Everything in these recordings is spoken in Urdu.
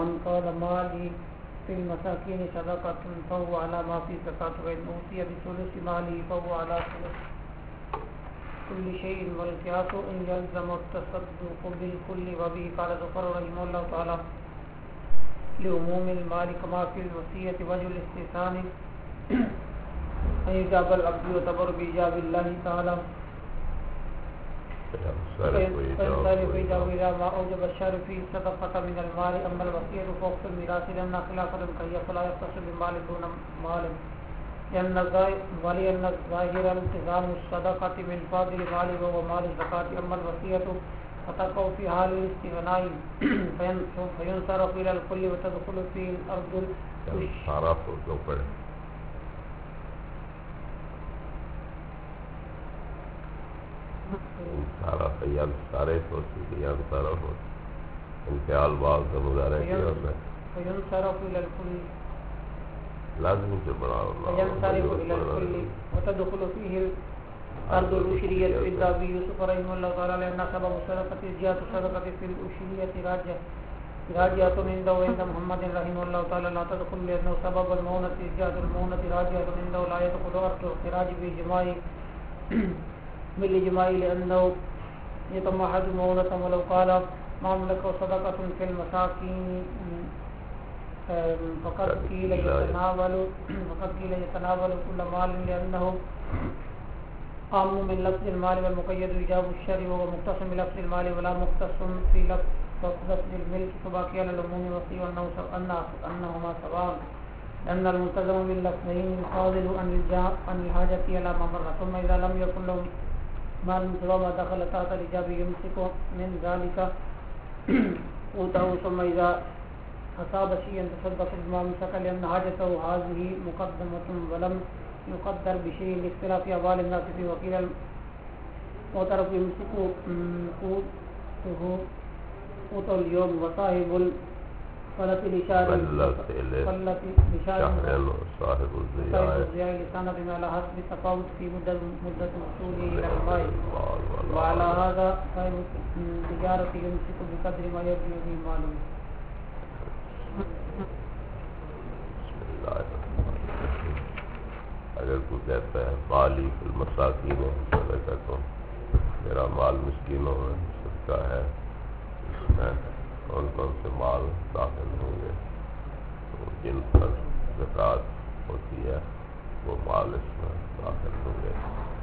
من قال مالي في المساكين صدقة فهو على ما في زكاة وإن أوتي بثلث ماله فهو على ثلث كل شيء والقياس إن يلزم التصدق بالكل وبه قال ظفر رحمه الله تعالى لعموم المال كما في الوصية وجه الاستثناء أن يجاب العبد يعتبر بإجاب الله تعالى فينصرف إجاب إلى ما أوجب الشرع فيه صدقة من المال أما الوصية فوق الميراث لأن خلافة كهي فلا يختص بمال دون مال لأن الظاهر التزام الصدقة من فاضل مال وهو مال الزكاة أما الوصية فتقع في حال الاستغناء فينصرف إلى الكل وتدخل فيه الأرض سارے انتحال بعض کا مظاہرہ کیا ہوتا ہے فينصرف إلى الكل لازم سے بڑا فينصرف إلى الكل وتدخل فيه الأرض الأشرية إذا أبي يوسف رحمه الله تعالى لأن سبب الصدقة زيادة الصدقة في الأشرية راجعة عنده وعند محمد رحمه الله تعالى لا تدخل لأنه سبب المؤونة زيادة المؤونة راجعة عنده لا يدخل أرض الخراج بالإجماع لأنه يتمحض مؤونة ولو قال ما ملك صدقة في المساكين فقد قيل يتناول كل مال لأنه عام من لفظ المال والمقيد إجاب الشرع وهو مختص بلفظ المال ولا مختص في لفظ الملك فباقي على العموم وصي أنهما سواء لأن الملتزم باللفظين الفاضل عن الحاجة إلى ما مر ثم إذا لم يكن له مال سوى ما دخل تحت الإجاب يمسك من ذلك قوته ثم إذا أصاب شيئا تصدق بما مسك لأن حاجته هذه مقدمة ولم يقدر بشيء لاختلاف أحوال الناس في وكيل المعترف يمسك قوته اليوم وصاحب الفلة لشارع صاحب الزياء لسانة بما على حسب التفاوت في مدة وصوله إلى الماء وعلى هذا صاحب التجارة يمسك بقدر ما يبني به ماله. اگر کوئی کہتا ہے مالی فی المساکین صدقہ تو میرا مال مسکینوں میں صدقہ ہے اس میں کون کون سے مال داخل ہوں گے تو جن پر زکوٰۃ ہوتی ہے وہ مال اس میں داخل ہوں گے.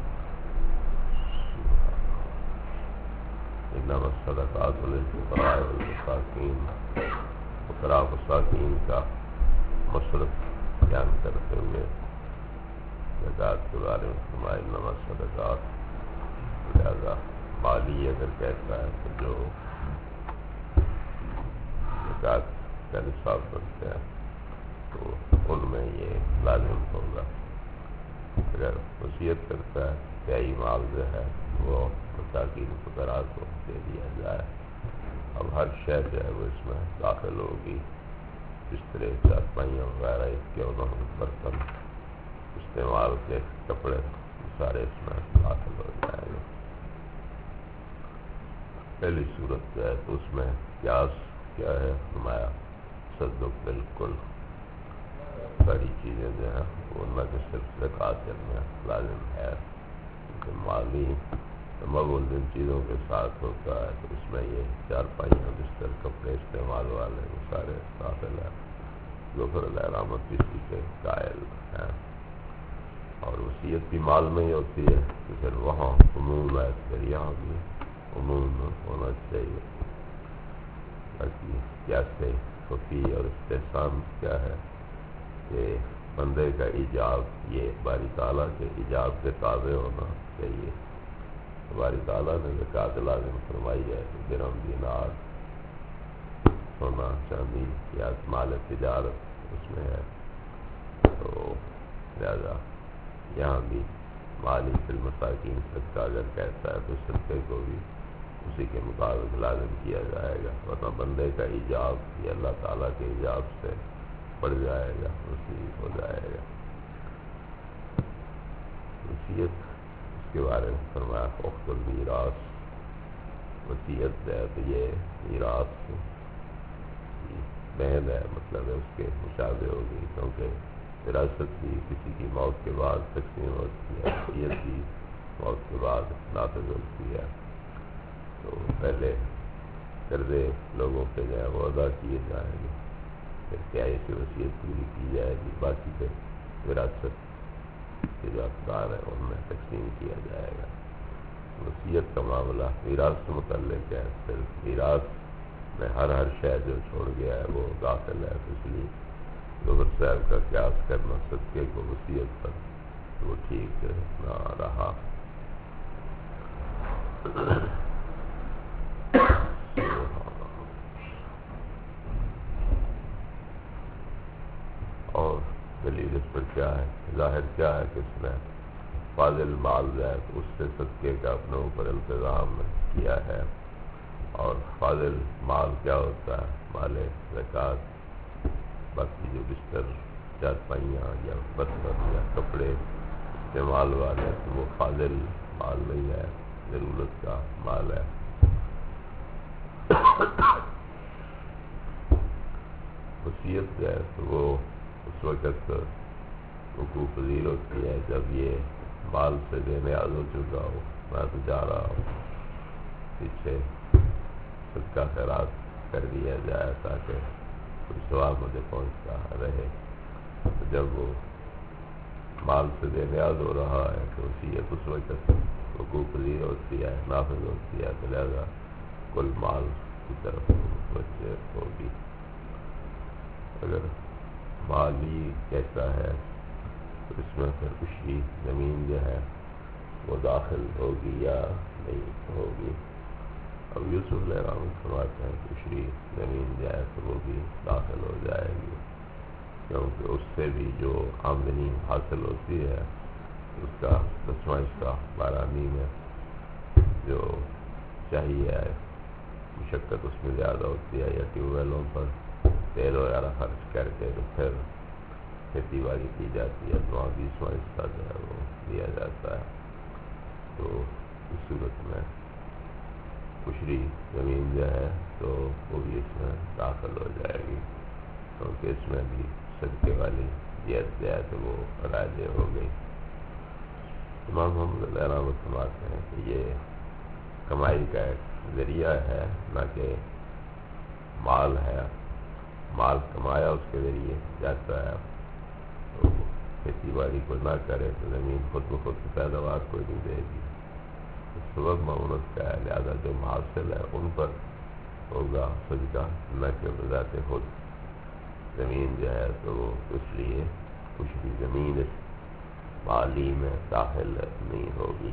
انما الصدقات للفقراء والمساکین فقراء مساکین کا مصرف بیان کرتے ہوئے زکوٰۃ کے بارے میں فرمایا انما الصدقات. لہذا مالی اگر کہتا ہے تو جو زکوٰۃ کا نصاب بنتے ہیں تو ان میں یہ لازم ہوگا. اگر وصیت کرتا ہے تیائی مال جو ہے وہ مساکین فقراء کو دے دیا جائے. اب ہر شے جو ہے وہ اس میں داخل ہوگی. بسترے چارپائیاں وغیرہ اس کے برتن استعمال کے کپڑے سارے اس میں داخل ہو جائیں گے. پہلی صورت جو ہے تو اس میں قیاس کیا ہے فرمایا تصدق بالکل ساری چیزیں جو ہیں وہ نہ کہ صرف زکوٰۃ میں لازم ہے کیونکہ مالی تمغل جن چیزوں کے ساتھ ہوتا ہے تو اس میں یہ چارپائیاں بستر کپڑے استعمال والے وہ سارے داخل ہیں. ظفر علیہ رحمت اسی کے قائل ہیں. اور وصیت بھی مال میں ہی ہوتی ہے تو پھر وہاں عموم ہے پھر یہاں بھی عموم ہونا چاہیے. باقی کیسے فقی اور استحسان کیا ہے کہ بندے کا ایجاب یہ باری تعالیٰ کے ایجاب کے تابع ہونا چاہیے. باری تعالیٰ نے زکوٰۃ لازم فرمائی ہے کہ درہم دینار سونا چاندی یا مال تجارت اس میں ہے. تو لہذا یہاں بھی مالی فی المساکین صدقہ اگر کہتا ہے تو صدقے کو بھی اسی کے مطابق لازم کیا جائے گا ورنہ بندے کا ایجاب یہ اللہ تعالیٰ کے ایجاب سے بڑھ جائے گا وسیع ہو جائے گا. وصیت اس کے بارے میں فرمایا اخت المیراث. وصیت ہے تو یہ میراث بہن ہے، مطلب ہے اس کے مشابہ ہوگی، کیونکہ وراثت بھی کسی کی موت کے بعد تقسیم ہوتی ہے، وصیت بھی موت کے بعد نافذ ہوتی ہے۔ تو پہلے قرضے لوگوں پہ جو ہے وہ ادا کیے جائیں گے، پھر کیا سے وصیت پوری کی جائے گی، باقی پہ وراثت کے جو اقدار ہیں ان میں تقسیم کیا جائے گا۔ وصیت کا معاملہ میراث سے متعلق ہے، پھر میراث میں ہر شے جو چھوڑ گیا ہے وہ داخل ہے، تو اس لیے ظفر صاحب کا قیاس کرنا صدقے کو وصیت پر وہ ٹھیک نہ رہا۔ اور دلیل اس پر کیا ہے؟ ظاہر کیا ہے کہ اس نے فاضل مال جو ہے اس سے صدقے کا اپنے اوپر التزام کیا ہے، اور فاضل مال کیا ہوتا ہے؟ مال زکوٰۃ، باقی جو بستر چارپائیاں یا برتن یا کپڑے استعمال والے تو وہ فاضل مال نہیں ہے، ضرورت کا مال ہے۔ وصیت جو ہے تو وہ اس وقت وقوع پذیر ہوتی ہے جب یہ مال سے بے نیاز ہو چکا ہو، میں تو جا رہا ہوں، پیچھے صدقہ خیرات کر دیا جائے تاکہ کوئی ثواب مجھے پہنچتا رہے۔ تو جب وہ مال سے بے نیاز ہو رہا ہے تو وصیت اس وقت وقوع پذیر ہوتی ہے، نافذ ہوتی ہے، تو لہذا کل مال کی طرف متوجہ ہوگی۔ اگر مال ہی کیسا ہے تو اس میں پھر عشری زمین جو ہے وہ داخل ہوگی یا نہیں ہوگی؟ اب یوسف علیہ السلام فرماتے ہیں کہ عشری زمین جو ہے تو وہ بھی داخل ہو جائے گی، کیونکہ اس سے بھی جو آمدنی حاصل ہوتی ہے اس کا 10واں حصہ 12 میں جو چاہیے مشقت اس میں زیادہ ہوتی ہے، یا ٹیوب ویلوں پر تیل وغیرہ خرچ کر کے تو پھر کھیتی باڑی کی جاتی ہے، تو 20واں حصہ جو ہے وہ دیا جاتا ہے۔ تو اس صورت میں عشری زمین جو ہے تو وہ بھی اس میں داخل ہو جائے گی، کیونکہ اس میں بھی صدقے والی جہت جو ہے تو وہ راجع ہو گئی۔ امام محمد علیہ السلام فرماتے ہیں کہ یہ کمائی کا ایک ذریعہ ہے، نہ کہ مال ہے۔ مال کمایا اس کے ذریعے جاتا ہے، تو کھیتی باڑی کو نہ کرے تو زمین خود بخود پیداوار کوئی نہیں دے گی، سبب معاونت کا ہے، لہذا جو محاصل ہے ان پر ہوگا صدقہ، نہ کہ بذات خود زمین جو ہے تو وہ اس لیے کچھ بھی زمین اس مالی میں داخل نہیں ہوگی۔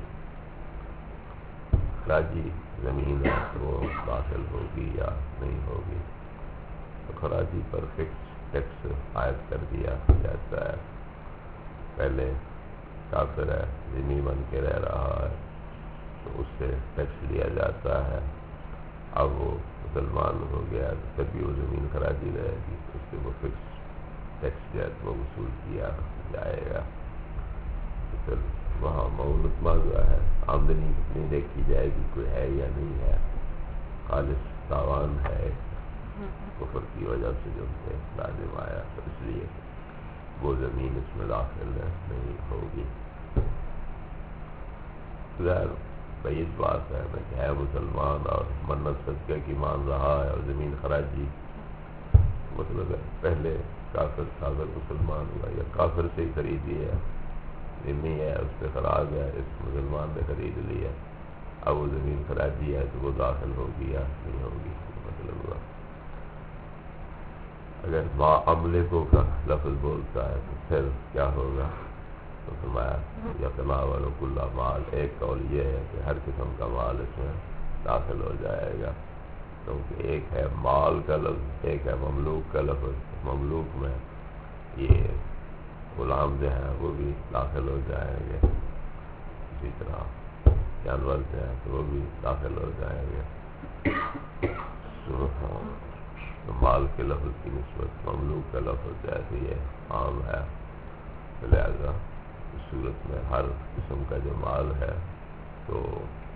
خراجی زمین ہے تو وہ داخل ہوگی یا نہیں ہوگی؟ تو خراجی پر فکس ٹیکس عائد کر دیا جاتا ہے۔ پہلے کافر ہے، ذمہ بن کے رہ رہا ہے تو اس سے ٹیکس لیا جاتا ہے، اب وہ مسلمان ہو گیا تو پھر بھی وہ زمین خراجی رہے گی، اس سے وہ فکس ٹیکس جو ہے وہ وصول کیا جائے گا۔ تو پھر وہاں معاونت معذہ ہے، آمدنی کتنی دیکھی جائے گی، کوئی ہے یا نہیں ہے، خالص تاوان ہے کفر کی وجہ سے جو کہ لازم آیا، تو اس لیے وہ زمین اس میں داخل نہیں ہوگی۔ ظاہر بعید بات ہے کہ ہے مسلمان اور منت صدقے کی مان رہا ہے اور زمین خراجی، مطلب ہے پہلے کافر تھا اگر مسلمان ہوا، یا کافر سے ہی خریدی ہے، ذمہ ہے اس پہ خراج ہے، اس مسلمان نے خرید لی ہے، اب وہ زمین خراجی ہے تو وہ داخل ہوگی یا نہیں ہوگی، مطلب ہوا۔ اگر ما املکو کا لفظ بولتا ہے تو پھر کیا ہوگا؟ تو فرمایا یتناول کل مال، ایک قول یہ ہے کہ ہر قسم کا مال اس میں داخل ہو جائے گا، کیونکہ ایک ہے مال کا لفظ، ایک ہے مملوک کا لفظ، مملوک میں یہ غلام جو ہیں وہ بھی داخل ہو جائیں گے، اسی طرح جانور جو ہیں تو وہ بھی داخل ہو جائیں گے۔ تو مال کے لفظ کی نسبت مملوک کا لفظ جو ہے تو یہ عام ہے، لہذا اس صورت میں ہر قسم کا جو مال ہے تو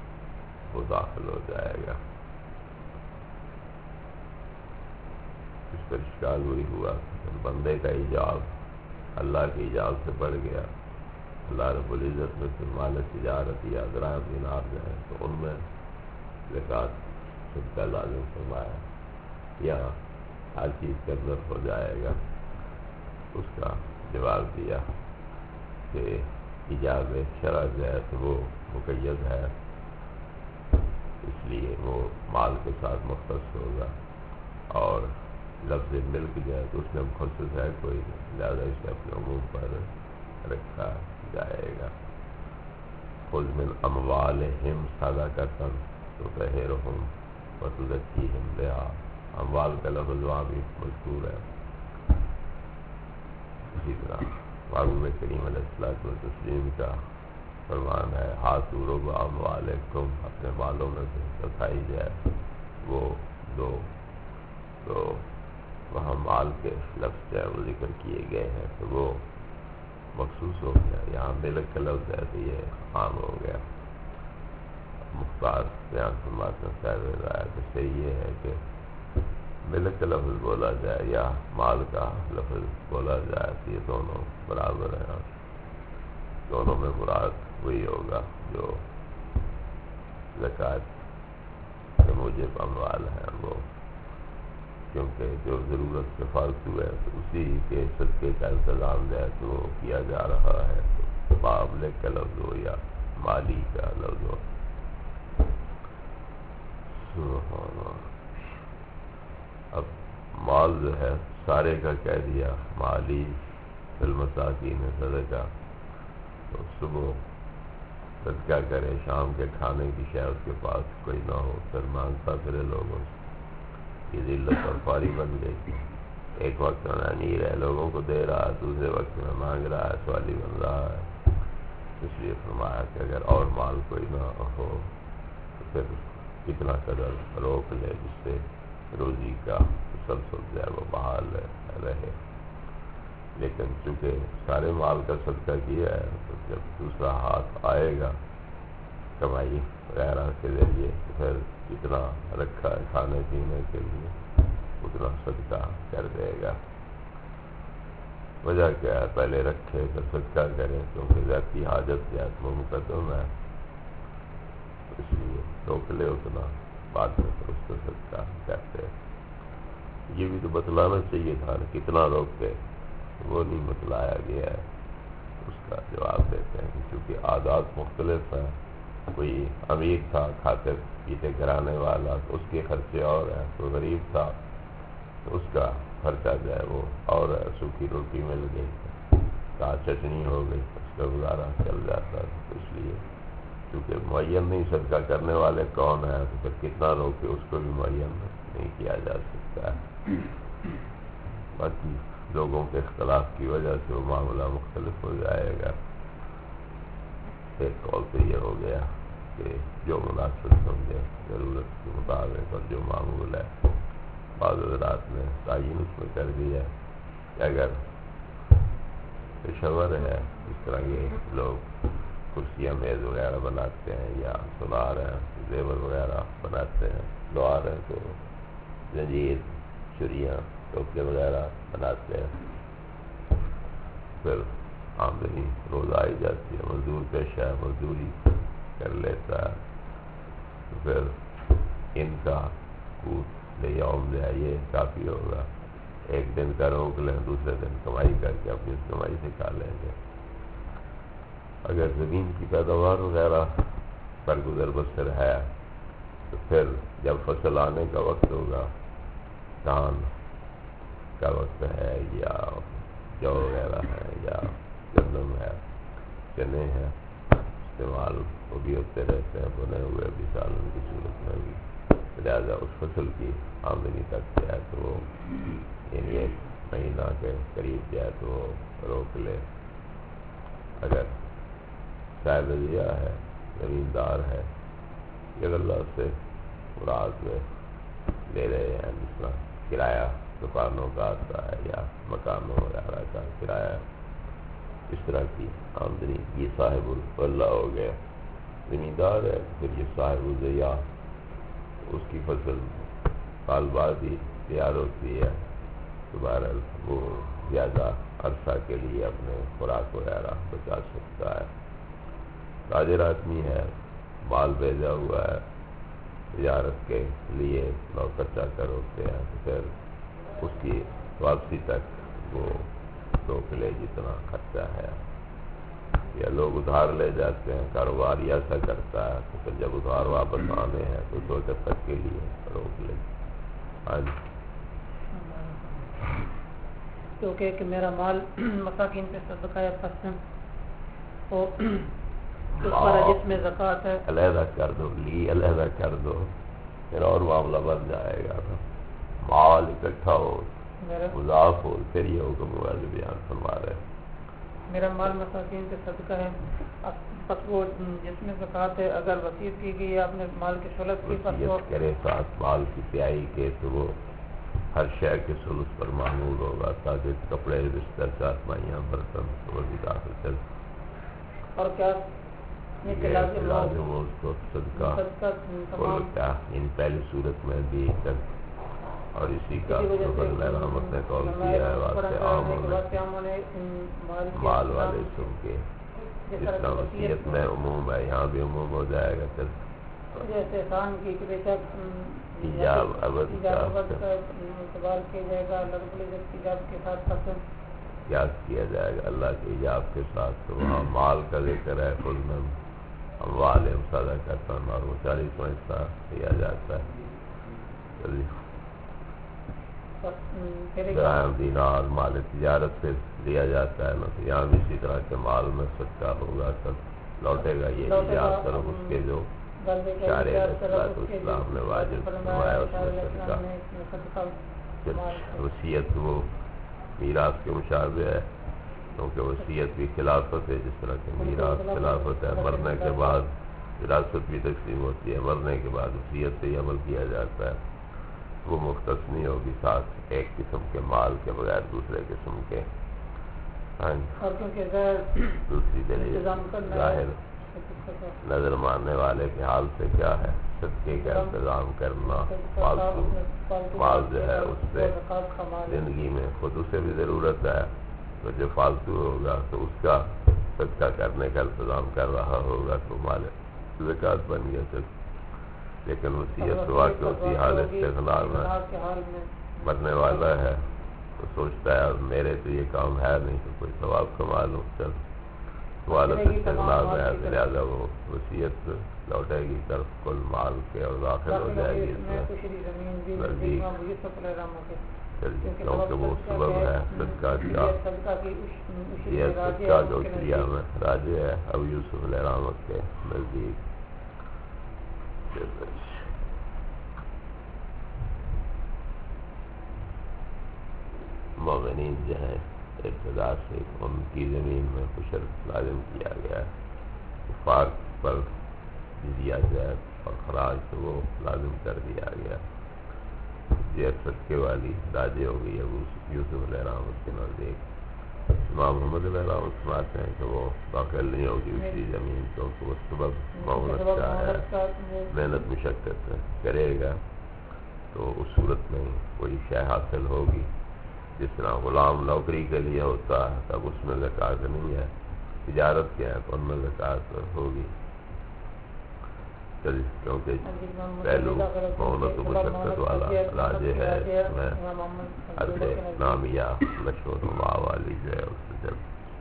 وہ داخل ہو جائے گا۔ اس پر اشکال وہی ہوا کہ بندے کا ایجاب اللہ کے ایجاب سے بڑھ گیا. اللہ رب العزت میں سے مال تجارت یا ذرائع دینار جائیں تو ان میں زکوٰۃ صدقہ لازم فرمایا یا ہر چیز کے اندر ہو جائے گا. اس کا جواب دیا کہ ایجاب شرع جو ہے تو وہ مقید ہے، اس لیے وہ مال کے ساتھ مختص ہوگا، اور لفظ ملک جو ہے تو اس میں مخصص ہے کوئی نہیں، لہٰذا اسے اپنے عموم پر رکھا جائے گا. خذ من اموالہم صدقۃ تطہرہم وتزکیہم بہا. اموال کا لفظ وہاں بھی مذکور ہے. اسی طرح محبوب کریم علیہ الصلوۃ والتسلیم کا فرمان ہے ہاتھو ربع اموالکم، اپنے مالوں میں سے چوتھائی جائے وہ دو. تو وہاں مال کے لفظ جو ہے وہ ذکر کیے گئے ہیں تو وہ مخصوص ہو گیا. یہاں ملک کا لفظ ہے تو یہ عام ہو گیا. مختار بیان فرماتے ہیں صاحب ہدایت سے یہ ہے کہ ملک کا لفظ بولا جائے یا مال کا لفظ بولا جائے تو یہ دونوں برابر ہیں. دونوں میں مراد وہی ہوگا جو زکوٰۃ کے موجب اموال ہیں وہ، کیونکہ جو ضرورت سے فالتو ہے تو اسی کے صدقے کا انتظام جو ہے تو وہ کیا جا رہا ہے. تو مالک کا لفظ ہو یا مالی کا لفظ ہو. سبحان اللہ. اب مال جو ہے سارے کا کہہ دیا مالی فالمساکین صدقہ، تو صبح صدقہ کرے، شام کے کھانے کی شے اس کے پاس کوئی نہ ہو، پھر مانگتا پھرے لوگوں سے. یہ ذلت اور خواری بن گئی. ایک وقت میں امیر ہے لوگوں کو دے رہا ہے، دوسرے وقت میں مانگ رہا ہے، سوالی بن رہا ہے. اس لیے فرمایا کہ اگر اور مال کوئی نہ ہو تو پھر کتنا قدر روک لے جس سے روزی کا تسلسل جو ہے وہ بحال رہے. لیکن چونکہ سارے مال کا صدقہ کیا ہے تو جب دوسرا ہاتھ آئے گا کمائی وغیرہ کے ذریعے تو پھر جتنا رکھا ہے کھانے پینے کے لیے اتنا صدقہ کر دے گا. وجہ کیا ہے؟ پہلے رکھے تو صدقہ کرے، کیونکہ ذاتی حاجت جو ہے وہ مقدم ہے، اس لیے روک لے اتنا، بعد میں پھر اس کو صدقہ کرتے. یہ بھی تو بتلانا چاہیے تھا کتنا روکتے، وہ نہیں بتلایا گیا ہے. اس کا جواب دیتے ہیں کہ چونکہ عادات مختلف ہیں، کوئی امیر تھا کھاتے پیتے گھرانے والا تو اس کے خرچے اور ہیں، کوئی غریب تھا تو اس کا خرچہ جو ہے وہ اور ہے. سوکھی روٹی مل گئی، کہاں چٹنی ہو گئی، اس کا گزارا چل جاتا ہے. تو اس لیے چونکہ معین نہیں صدقہ کرنے والے کون ہیں تو پھر کتنا روکے اس کو بھی معین نہیں کیا جا سکتا ہے. باقی لوگوں کے اختلاف کی وجہ سے وہ معاملہ مختلف ہو جائے گا. ایک قول تو یہ ہو گیا کہ جو مناسب سمجھے ضرورت کے مطابق اور جو معمول ہے. بعض حضرات نے تعین اس میں کر دیا کہ اگر پیشور ہے اس طرح کے لوگ کرسیاں میز وغیرہ بناتے ہیں یا سنار ہیں زیور وغیرہ بناتے ہیں، لوہار ہیں تو زنجیر چھریاں ٹوپے وغیرہ بناتے ہیں، پھر آمدنی روز آئی جاتی ہے، مزدور پیشہ ہے مزدوری کر لیتا ہے، تو پھر ان کا قوت یوم جو ہے یہ کافی ہوگا. ایک دن کا روک لیں، دوسرے دن کمائی کر کے اپنی کمائی سے کھا لیں گے. اگر زمین کی پیداوار وغیرہ پر گزر بسر ہے تو پھر جب فصل آنے کا وقت ہوگا، دھان کا وقت ہے یا جو وغیرہ ہے یا گندم ہے، چنے ہیں، استعمال وہ بھی ہوتے رہتے ہیں، بنے ہوئے بھی سالن کی صورت میں بھی. لہٰذا اس فصل کی آمدنی تک جو ہے تو وہ یعنی ایک مہینہ کے قریب جو ہے تو وہ روک لے. اگر صاحب ضیاء ہے، زمیندار ہے، یہ اللہ سے مراد میں لے رہے ہیں، جس طرح کرایہ دکانوں کا آتا ہے یا مکانوں وغیرہ کا کرایہ، اس طرح کی آمدنی، یہ صاحب اللہ ہو گیا. زمیندار ہے پھر یہ صاحب ضیاء، اس کی فصل سال بعد ہی تیار ہوتی ہے تو بہرحال وہ زیادہ عرصہ کے لیے اپنے خوراک وغیرہ بچا سکتا ہے. تاجر آدمی ہے، مال بھیجا ہوا ہے تجارت کے لیے، نوکر چاکر ہوتے ہیں، تو پھر اس کی واپسی تک وہ روک لے جتنا خرچہ ہے. یا لوگ ادھار لے جاتے ہیں، کاروبار ایسا کرتا ہے، تو پھر جب ادھار واپس آنے ہیں تو اس وقت تک کے لیے روک لے. ہاں جی. کیونکہ کہ میرا مال مساکین پہ صدقہ ہے، تو اس پر جس میں زکوٰۃ ہے علیحدہ کر دو، لی علیحدہ کر دو، پھر اور معاملہ بن جائے گا. مال اکٹھا ہو، مضاف ہو، پھر یہ حکم ہوا جو بیان فرما رہے. میرا مال مساکین پہ صدقہ ہے، بس وہ جس میں زکوٰۃ ہے اگر وصیت کی گئی ہے اپنے مال کے ثلث کی، بس وہ کرے ساتھ مال کی پیائی کے، تو وہ ہر شے کے ثلث پر معمول ہوگا، تاکہ کپڑے، بستر، چارپائیاں، برتن وہ بھی داخل چل. اور کیا لازم ہو اس کو صدقہ تمام کیا ان پہلی صورت میں بھی کر. اور اسی کا رحمت نے قول کیا ہے واسطے عام ہونے مال والے سن کے، جس طرح وصیت میں عموم ہے یہاں بھی عموم ہو جائے گا. پھر جیسے احسان کی کہ بیشک ایجاب ابد کا اعتبار کیا جائے گا، اللہ رب العزت کی ایجاب کے ساتھ قیاس کیا جائے گا اللہ کے ایجاب کے ساتھ. تو وہاں مال کا ذکر ہے، خود میں اموال صدقہ کرتا ہے اور وہ 40 حصہ دیا جاتا ہے. درہم، دینار مال تجارت سے لیا جاتا ہے نا، تو یہاں بھی اسی طرح کے مال میں صدقہ ہوگا، تب لوٹے گا. یہ ایجاب طرف اس کے جو شارع اسلام نے واجب فرمایا اس میں صدقہ. وصیت وہ میراث کے مشابہ ہے، کیونکہ وصیت بھی خلافت ہے، جس طرح کہ میراث خلافت ہے. مرنے کے بعد وراثت بھی تقسیم ہوتی ہے، مرنے کے بعد وصیت سے ہی عمل کیا جاتا ہے. وہ مختص نہیں ہوگی ساتھ ایک قسم کے مال کے بغیر دوسرے قسم کے. دوسری دلیل ظاہر نظر ماننے والے کے حال سے کیا ہے، صدقے کا انتظام کرنا، فالتو مال جو ہے اس سے زندگی میں خود اسے بھی ضرورت ہے، تو جو فالتو ہوگا تو اس کا صدقہ کرنے کا انتظام کر رہا ہوگا تو مال زکوٰۃ بن گیا. پھر لیکن وصیت واقع ہوتی حال استغنا میں مرنے والا ہے تو سوچتا ہے میرے تو یہ کام ہے نہیں، تو کوئی ثواب کما لوں. چل والد استغنا میں ہے، لہٰذا وہ وصیت لوٹے گی طرف کل مال کے اور داخل ہو جائے گی اس میں نزدیک. کیونکہ وہ سبب ہے صدقہ کا، یہ صدقہ جو شریعہ میں راجع ہے ابو یوسف علیہ رحمت کے نزدیک. مومنین جو ہیں ابتدا سے ان کی زمین میں کشر لازم کیا گیا ہے. کفار پر جزیہ زید اور خراج تو وہ لازم کر دیا گیا. یہ صدقے والی راجع ہو گئی ابو یوسف علیہ رحمت کے نزدیک. امام محمد علیہ رحمت سماتے ہیں کہ وہ داخل نہیں ہوگی اسی زمین، کیونکہ وہ سبب معاونت کا ہے، محنت مشقت کرے گا تو اس صورت میں کوئی شے حاصل ہوگی. جس طرح غلام نوکری کے لیے ہوتا ہے تب اس میں زکوٰۃ نہیں ہے، تجارت کے ہیں تو ان میں زکوٰۃ ہوگی. کیونکہ پہلو معاونت و مشقت والا راجع ہے، اس میں حرف نامیہ نشو و نما والی جو ہے اس سے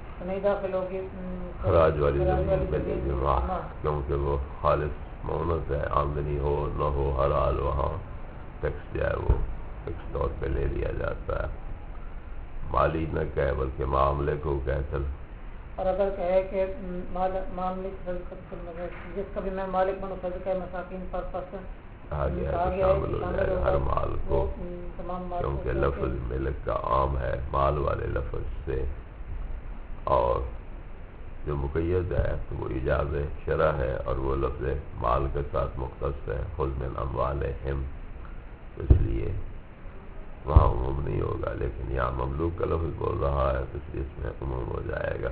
جب خراج والی زمین پہ لے جمع، کیونکہ وہ خالص معاونت ہے، آمدنی ہو نہ ہو ہر حال وہاں ٹیکس جو ہے وہ ٹیکس طور پہ لے لیا جاتا ہے. مالی نہ کہے بلکہ معاملے کو کہتے. اور اگر کہے کہ مالک جس کا بھی میں مالک بنوں صدقہ مساکین پر پسند شامل ہو جائے گا ہر مال کو، کیونکہ لفظ ملک کا عام ہے مال والے لفظ سے، اور جو مقید ہے تو وہ ایجاز شرع ہے اور وہ لفظ مال کے ساتھ مختص ہے، خذ من اموالہم، اس لیے وہاں عموم نہیں ہوگا. لیکن یہاں مملوک کا لفظ بول رہا ہے تو اس لیے اس میں عموم ہو جائے گا.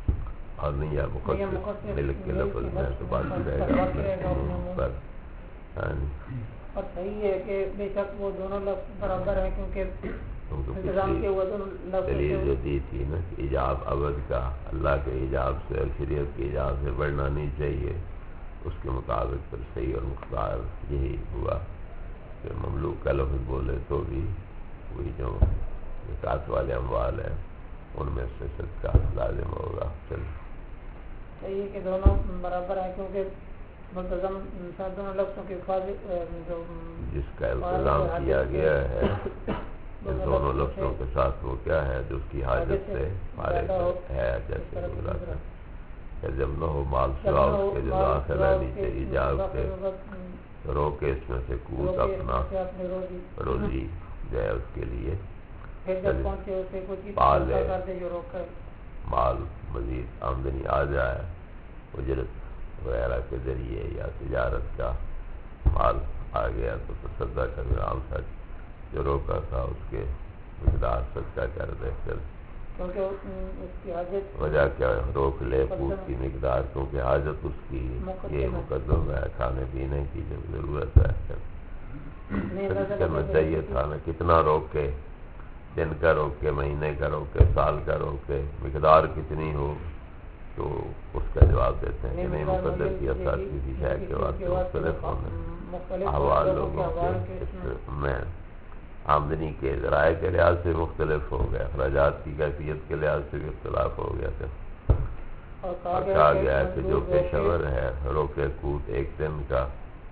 اور نہیں یا مخصص ملک کے لفظ میں تو باقی رہے گا عموم پر. اور صحیح ہے کہ بے شک وہ دونوں لفظ برابر ہیں کیونکہ انتظام کے وہ دونوں لفظ دلیل جو دی تھی نا ایجاب ابد کا اللہ کے ایجاب سے اور شریعت کے ایجاب سے بڑھنا نہیں چاہیے، اس کے مطابق پھر صحیح اور مختار یہی ہوا کہ مملوک کا لفظ بولے تو بھی وہی جو زکوٰۃ والے اموال ہیں ان میں سے صدقہ لازم ہوگا۔ صحیح ہے کہ دونوں برابر ہیں کیونکہ منتظم دونوں لفظوں کے جو جس کا انتظام کیا گیا ہے ان دونوں لفظوں کے ساتھ وہ کیا ہے جو اس کی حاجت سے فارغ ہے، جیسے گزرا کہ جب نہ ہو مال سوا اس کے جو داخل ہے نیچے ایجاب سے رو کے اس میں سے کوت اپنا روزی جو ہے اس کے لیے مال مزید آمدنی آ جائے، اجرت وغیرہ کے ذریعے یا تجارت کا مال آ گیا تو صدقہ کا نظام تھا، جو روکا تھا اس کے مقدار صدقہ کر دے۔ پھر وجہ کیا روک لے پوت کی مقدار، کیونکہ حاجت اس کی یہ مقدم ہے کھانے پینے کی جب ضرورت ہے، پھر کرنا چاہیے تھا نا کتنا روکے، دن کا روکے، مہینے کا روکے، سال کا روکے، مقدار کتنی ہو، تو اس کا جواب دیتے ہیں کہ نہیں مقدر کی اثر کسی شہر کے واسطے مختلف ہونے احوال لوگوں کے اس میں آمدنی کے ذرائع کے لحاظ سے مختلف ہو گیا، اخراجات کی کیفیت کے لحاظ سے بھی اختلاف ہو گیا تھا، اور کہا گیا ہے کہ جو پیشہ ور ہے روکے کوت ایک دن کا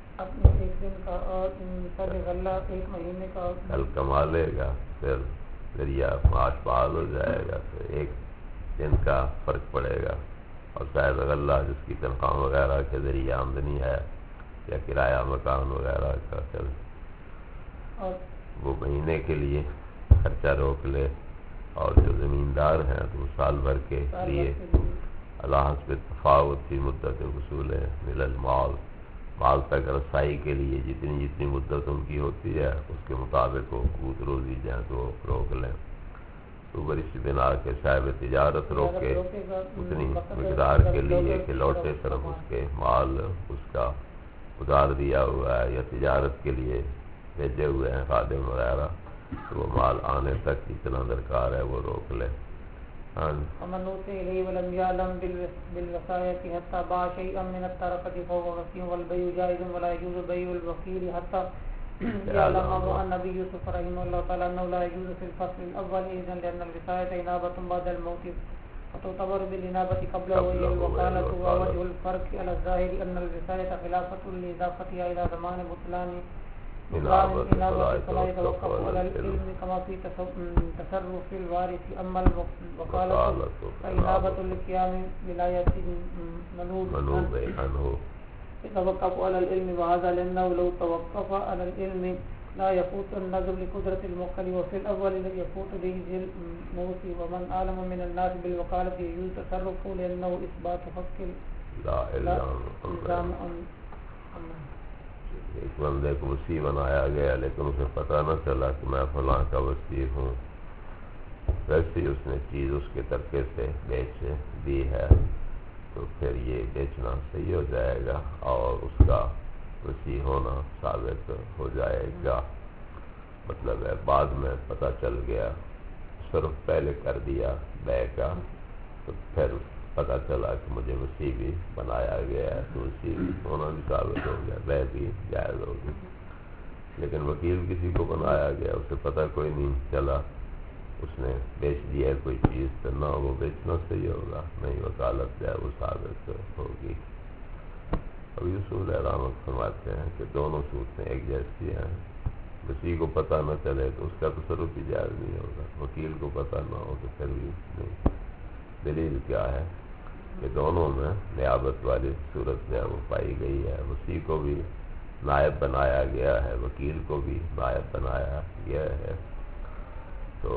کل کما لے گا، پھر ذریعہ معاش بحال ہو جائے گا، پھر ایک دن کا فرق پڑے گا، اور صاحب غلہ جس کی تنخواہ وغیرہ کے ذریعے آمدنی ہے یا کرایہ مکان وغیرہ کا پھر وہ مہینے کے لیے خرچہ روک لے، اور جو زمیندار ہیں تو وہ سال بھر کے لیے اللہ حسب تفاوت فی مدت وصول من المال، مال تک رسائی کے لیے جتنی جتنی مدت ان کی ہوتی ہے اس کے مطابق وہ قوت روزی جائیں تو روک لیں، تو بڑی بنا کے صاحب تجارت روکے اتنی مقدار کے لیے کہ لوٹے صرف اس کے مال اس کا ادھار دیا ہوا ہے یا تجارت کے لیے بھیجے ہوئے ہیں خادم وغیرہ، تو وہ مال آنے تک جتنا درکار ہے وہ روک لے۔ ومن أوتي إليه ولم يعلم بالوصاية حتى باع شيئا من التركة فهو وصي والبيع جائز ولا يجوز بيع الوكيل حتى يعلم النبي يوسف رحمه الله تعالى أنه لا يجوز في الفصل الأول إذن لأن الوصاية إنابة بعد الموت وتعتبر بالإنابة قبله وهي الوكالة، ووجه الفرق على الظاهر أن الوصاية خلافة لإضافتها إلى زمان بطلان إنابة فلا يتوقف على العلم كما في تصرف الوارث، أما الوكالة فإنابة لقيام ولاية منوب عنه يتوقف على العلم، وهذا لأنه لو توقف على العلم لا يفوت النظر لقدرة الموكل، وفي الأول يفوت به الموصي، ومن أعلم من الناس بالوكالة يجوز تصرفه لأنه إثبات حق لا إلزام ایک بندے کو وصی بنایا گیا لیکن اسے پتہ نہ چلا کہ میں فلاں کا وصی ہوں، ویسے ہی اس نے چیز اس کے ترکے سے بیچ دی ہے تو پھر یہ بیچنا صحیح ہو جائے گا اور اس کا وصی ہونا ثابت ہو جائے گا۔ مطلب ہے بعد میں پتہ چل گیا، صرف پہلے کر دیا بیع کا تو پھر پتہ چلا کہ مجھے وصی بھی بنایا گیا ہے تو وصی بھی ہونا بھی ثابت ہو گیا، بیع بھی جائز ہوگی۔ لیکن وکیل کسی کو بنایا گیا، اسے پتہ کوئی نہیں چلا، اس نے بیچ دیا ہے کوئی چیز تو نہ وہ بیچنا صحیح ہوگا، نہیں وکالت جو ہے وہ ثابت ہوگی۔ اب یوسف رحمت فرماتے ہیں کہ دونوں صورتیں ایک جیسی ہیں، وصی کو پتہ نہ چلے تو اس کا تصرف بھی جائز نہیں ہوگا، وکیل کو پتہ نہ ہو تو پھر بھی نہیں۔ دلیل کیا ہے کہ دونوں میں نیابت والی صورت جو ہے وہ پائی گئی ہے، وصی کو بھی نائب بنایا گیا ہے، وکیل کو بھی نائب بنایا گیا ہے، تو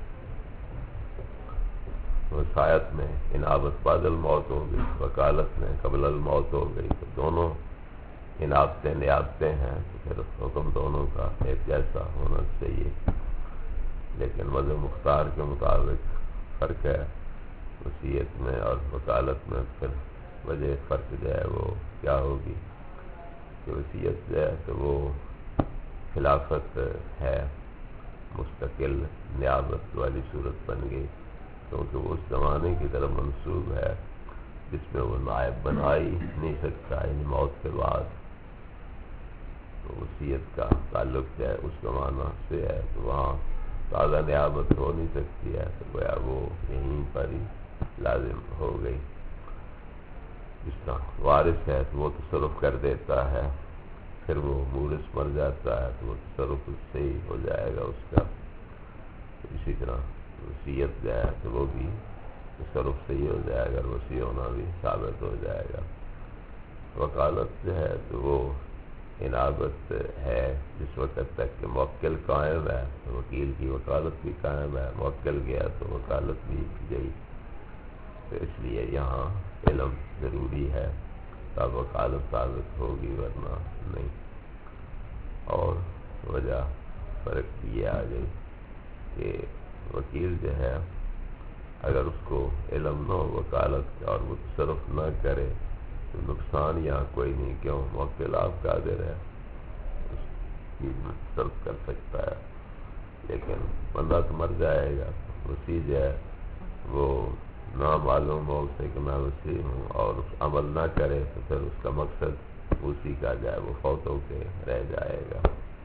وصایت میں انابت بعد الموت ہو گئی، وکالت میں قبل الموت ہو گئی، تو دونوں انابتیں نیابتیں ہیں تو پھر حکم دونوں کا ایک جیسا ہونا چاہیے، لیکن وضع مختار کے مطابق فرق ہے وصیت میں اور وکالت میں، پھر وجہ فرق جو ہے وہ کیا ہوگی؟ کہ وصیت جو ہے تو وہ خلافت ہے، مستقل نیابت والی صورت بن گئی، کیونکہ وہ اس زمانے کی طرف منسوب ہے جس میں وہ نائب بنا ہی نہیں سکتا، یعنی موت کے بعد۔ تو وصیت کا تعلق جو ہے اس زمانہ سے ہے، تو وہاں تازہ نیابت ہو نہیں سکتی ہے، تو گویا وہ یہیں پر ہی لازم ہو گئی۔ جس طرح وارث ہے تو وہ تصرف کر دیتا ہے، پھر وہ مورث مر جاتا ہے تو وہ تصرف اس سے ہی ہو جائے گا اس کا۔ اسی طرح وصیت جو ہے تو وہ بھی تصرف سے ہی ہو جائے گا، وصی ہونا بھی ثابت ہو جائے گا۔ وکالت جو ہے تو وہ انابت ہے جس وقت تک کہ موکل قائم ہے، تو وکیل کی وکالت بھی قائم ہے، موکل گیا تو وکالت بھی گئی۔ تو اس لیے یہاں علم ضروری ہے، تب وکالت ثابت ہوگی ورنہ نہیں۔ اور وجہ فرق یہ آ گئی کہ وکیل جو ہے اگر اس کو علم نہ ہو وکالت کا اور وہ تصرف نہ کرے تو نقصان یہاں کوئی نہیں، کیوں؟ موکل آپ قادر ہے، اس چیز میں تصرف کر سکتا ہے، لیکن بندہ تو مر جائے گا، وصی جو ہے وہ نہ معلوم ہو اسے کہ میں وصی ہوں اور عمل نہ کرے تو پھر اس کا مقصد اسی کا جائے، وہ فوت ہو کے رہ جائے گا۔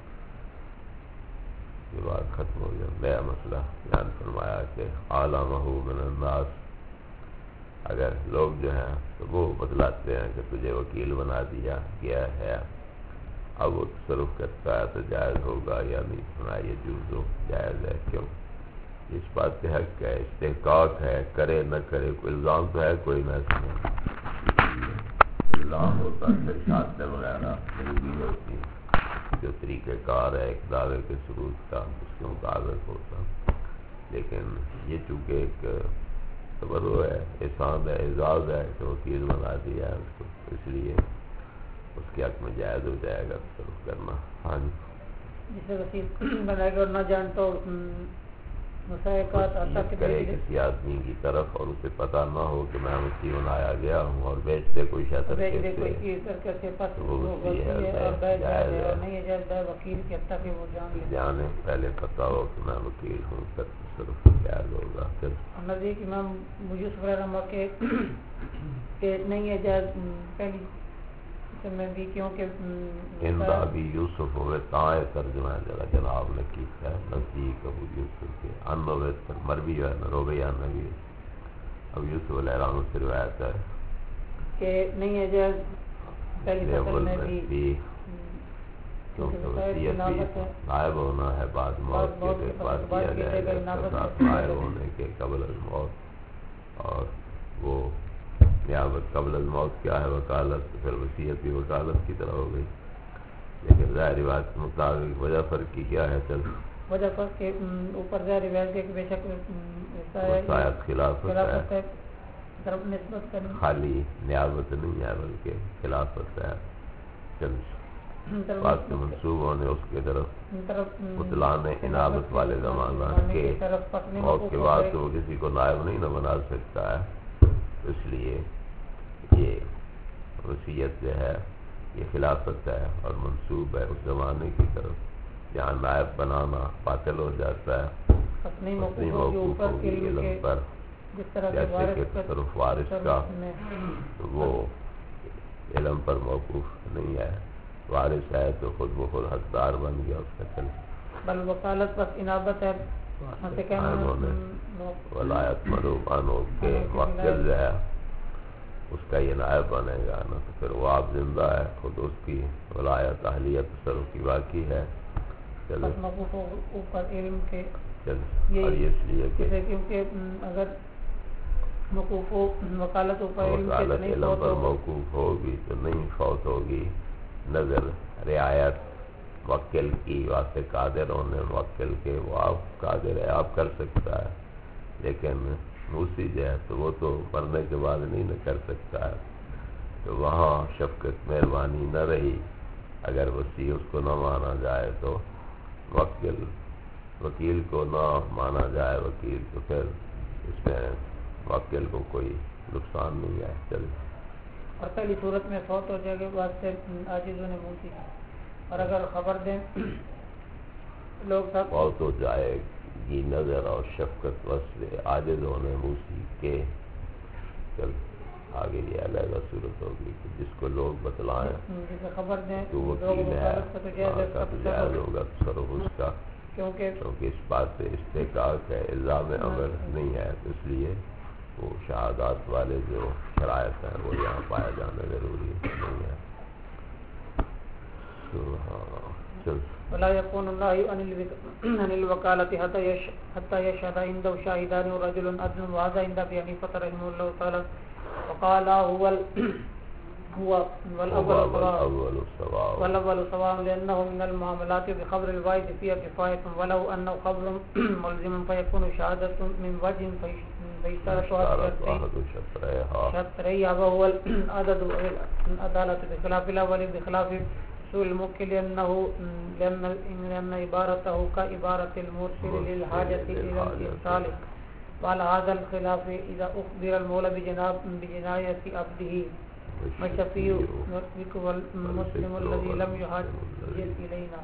یہ بات ختم ہو گیا۔ نیا مسئلہ بیان فرمایا کہ عالمہ من الناس، اگر لوگ جو ہیں تو وہ بتلاتے ہیں کہ تجھے وکیل بنا دیا گیا ہے، اب وہ تصرف کرتا ہے تو جائز ہوگا یا نہیں؟ سنا یہ جوزو جائز ہے، کیوں؟ اس بات کے حق ہے، استحقاق ہے، کرے نہ کرے، کوئی الزام تو ہے کوئی نہ، اس میں الزام ہوتا ہے، شہادت وغیرہ ضروری ہوتی ہے، جو طریقہ کار ہے ایک دعوے کے ثبوت کا اس کے مطابق ہوتا، لیکن یہ چونکہ ایک تبرع ہے، احسان ہے، اعزاز ہے کہ وکیل بنا دیا ہے اس کو، اس لیے اس کے حق میں جائز ہو جائے گا تصرف کرنا۔ ہاں جی، جسے وکیل بنائے گا اور نہ جان تو کرے کسی آدمی کی طرف اور اسے پتہ نہ ہو کہ میں وکیل بنایا گیا ہوں اور بیچ دے کوئی شاطر جانے پہلے پتہ ہو کہ میں وکیل ہوں، پھر تصرف جائز ہوگا۔ پھر نزدیک امام یوسف رحمہ کے نہیں ہے جائز پہلی میں بھی، کیونکہ بھی یوسف ہوئے تائیں ترجمہ ذرا جناب نے کیا ہے نزدیک ابو یوسف کے انویت مربی جو ہے نا روبیہ نبی اب یوسف علیہ السلام سے روایت ہے کہ نہیں ہے جائز پہلی فصل میں بھی، کیونکہ وصیت بھی نائب ہونا ہے بعد موت کے بعد کیا جائے گا، نائب ہونے کے قبل الموت، اور وہ نیابت قبل الموت کیا ہے وکالت، پھر وصیت بھی وکالت کی طرح ہو گئی، لیکن ظاہری بات کے مطابق وجہ فرق کی کیا ہے؟ چل وجہ فرق کے اوپر ظاہری بات ہے کہ بے شک وصایت خلافت ہے، طرف نسبت کرنی خالی نیابت نہیں ہے بلکہ خلافت ہے، چل بات کے منصوب ہونے اس کے طرف مطلان انابت والے زمانہ کے موت کے بعد تو وہ کسی کو نائب نہیں نہ بنا سکتا ہے، اس لیے یہ وصیت جو ہے یہ خلافت ہے اور منصوب ہے اس زمانے کی طرف جہاں نائب بنانا باطل ہو جاتا ہے، اپنی موقوف ہوگی علم پر، جیسے کہ تصرف وارث کا وہ علم پر موقوف نہیں ہے، وارث ہے تو خود بخود حقدار بن گیا اس کا، چل بل وکالت بس انابت ہے، ولایت مروبان ہو کے موکل جو ہے اس کا یہ نائب بنے گا نا، تو پھر وہ آپ زندہ ہے، خود اس کی ولایت اہلیت تصرف کی باقی ہے، چلے اوپر علم کے اور یہ اس لیے کہ کیونکہ اگر موقوف ہو وکالت وکالت علم پر موقوف ہوگی تو نہیں فوت ہوگی، نظر رعایت موکل کی واسطے قادر ہونے موکل کے، وہ آپ قادر ہے آپ کر سکتا ہے، لیکن موسی جو ہے تو وہ تو مرنے کے بعد نہیں نہ کر سکتا ہے، تو وہاں شفقت مہربانی نہ رہی، اگر وصی اس کو نہ مانا جائے تو وکیل کو نہ مانا جائے وکیل، تو پھر اس میں موکل کو کوئی نقصان نہیں ہے، چل اور پہلی صورت میں فوت ہو جائے گا واسطے عاجزوں نے موسی اور اگر خبر دیں لوگ سب فوت ہو جائے گی نظر اور شفقت واسطے عاجز ہونے موسی کے چل آگے یہ علیحدہ صورت ہوگی کہ جس کو لوگ بتلائیں جسے خبر دیں تو وکیل ہے جائز ہوگا تصرف اس کا کیونکہ اس بات سے استحقاق ہے الزام عمل نہیں ہے تو اس لیے وہ شہادات والے جو شرائط ہیں وہ یہاں پایا جانا ضروری نہیں ہے. ولا يكون الله عن الوكالة حتى يشهد عنده شاهدان ورجل عدل وهذا عند أبي حنيفة رحمه الله تعالى وقال هو والأول سواء لأنه من المعاملات بخبر الواحد فيها كفاية ولو أنه خبر ملزم فيكون شهادة من وجه فيشترطها شرطيها وهو العدالة بخلاف الأول بخلاف سوء الموكل لأن عبارته كعبارة المرسل للحاجة إلى الإرسال وعلى هذا الخلاف إذا أخبر المولى بجناية عبده والشفيع والمسلم الذي لم يحاجز إلينا.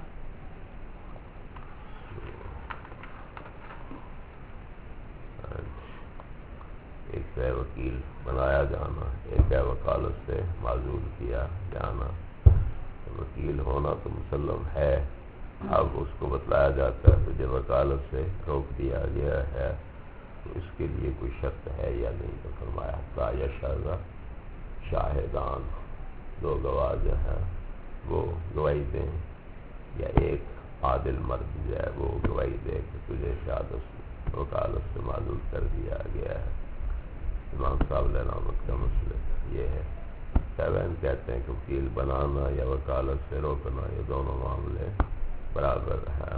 ایک ہے وکیل بنایا جانا، ایک ہے وکالت سے معزول کیا جانا. وکیل ہونا تو مسلم ہے، اب اس کو بتلایا جاتا ہے تو جب وکالت سے روک دیا گیا ہے تو اس کے لیے کوئی شرط ہے یا نہیں. تو فرمایا تا یا شاہدان دو گواہ جو ہیں وہ گواہی دیں یا ایک عادل مرد جو ہے وہ گواہی دے کہ تجھے شہادت وکالت سے معزول کر دیا گیا ہے. امام صاحب علیہ رحمت کا مسئلہ یہ ہے. سیوین کہتے ہیں کہ وکیل بنانا یا وکالت سے روکنا یہ دونوں معاملے برابر ہیں.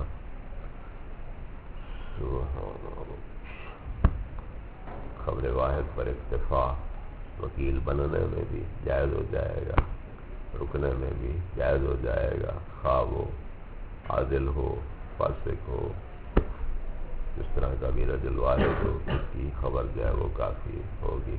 خبر واحد پر اکتفا وکیل بننے میں بھی جائز ہو جائے گا، رکنے میں بھی جائز ہو جائے گا، خواہ وہ عادل ہو فاسق ہو، اس طرح کا بھی رجل واحد ہو اس کی خبر جو ہے وہ کافی ہوگی.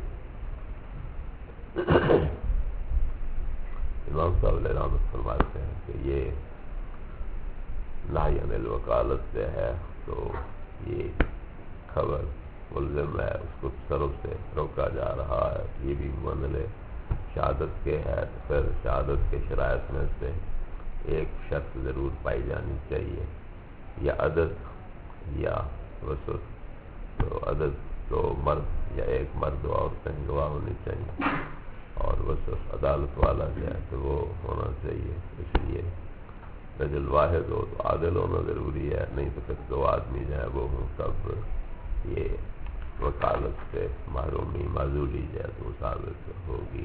امام صاحب علیہ رحمت فرماتے ہیں کہ یہ نہی عن الوکالت سے ہے تو یہ خبر ملزم ہے، اس کو تصرف سے روکا جا رہا ہے. یہ بھی منزل شہادت کے ہے تو پھر شہادت کے شرائط میں سے ایک شرط ضرور پائی جانی چاہیے، یا عدد یا وسط. تو عدد تو مرد یا ایک مرد و عورتیں گواہ ہونی چاہیے، اور وسط عدالت والا جو ہے تو وہ ہونا چاہیے. اس لیے رجل واحد ہو تو عادل ہونا ضروری ہے، نہیں تو پھر دو آدمی جو ہے وہ ہوں تب یہ وکالت سے محرومی معزولی جو ہے تو ثابت ہوگی.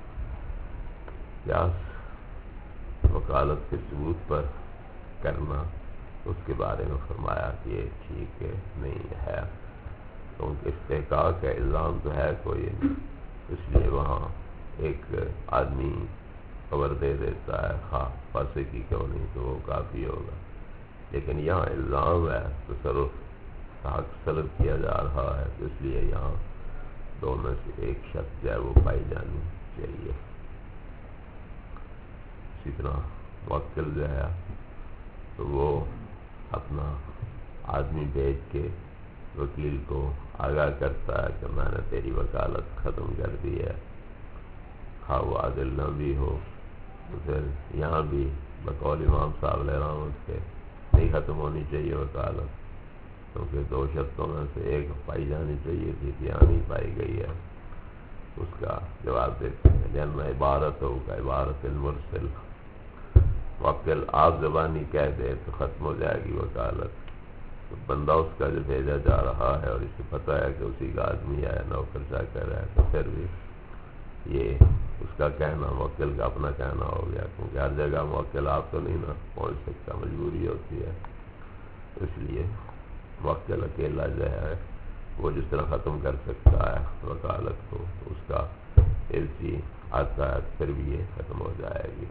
وکالت کے ثبوت پر کرنا اس کے بارے میں فرمایا کہ یہ ٹھیک نہیں ہے، کیونکہ استحقاق ہے، الزام تو ہے کوئی نہیں. اس لیے وہاں ایک آدمی خبر دے دیتا ہے خواہ فاسق کی کیوں نہیں تو وہ کافی ہوگا. لیکن یہاں الزام ہے، تصرف حق سلب کیا جا رہا ہے، تو اس لیے یہاں دو میں سے ایک شرط جو ہے وہ پائی جانی چاہیے. اسی طرح موکل جو ہے تو وہ اپنا آدمی بھیج کے وکیل کو آگاہ کرتا ہے کہ میں نے تیری وکالت ختم کر دی ہے، خواہ وہ عادل نہ بھی ہو. تو پھر یہاں بھی بقول امام صاحب علیہ رحمت کے نہیں ختم ہونی چاہیے وکالت، کیونکہ دو شرطوں میں سے ایک پائی جانی چاہیے تھی کہ یہاں نہیں پائی گئی ہے. اس کا جواب دیتے ہیں جن عبارت ہو کا عبارت المرسل، موکل آپ زبانی کہہ دے تو ختم ہو جائے گی وکالت. تو بندہ اس کا جو بھیجا جا رہا ہے اور اسے پتہ ہے کہ اسی کا آدمی ہے، نوکر چاکر ہے، تو پھر بھی یہ اس کا کہنا موکل کا اپنا کہنا ہو گیا، کیونکہ ہر جگہ موکل آپ تو نہیں نہ پہنچ سکتا، مجبوری ہوتی ہے. اس لیے موکل اکیلا جو ہے وہ جس طرح ختم کر سکتا ہے وکالت کو، اس کا ایسی آتا ہے پھر بھی یہ ختم ہو جائے گی.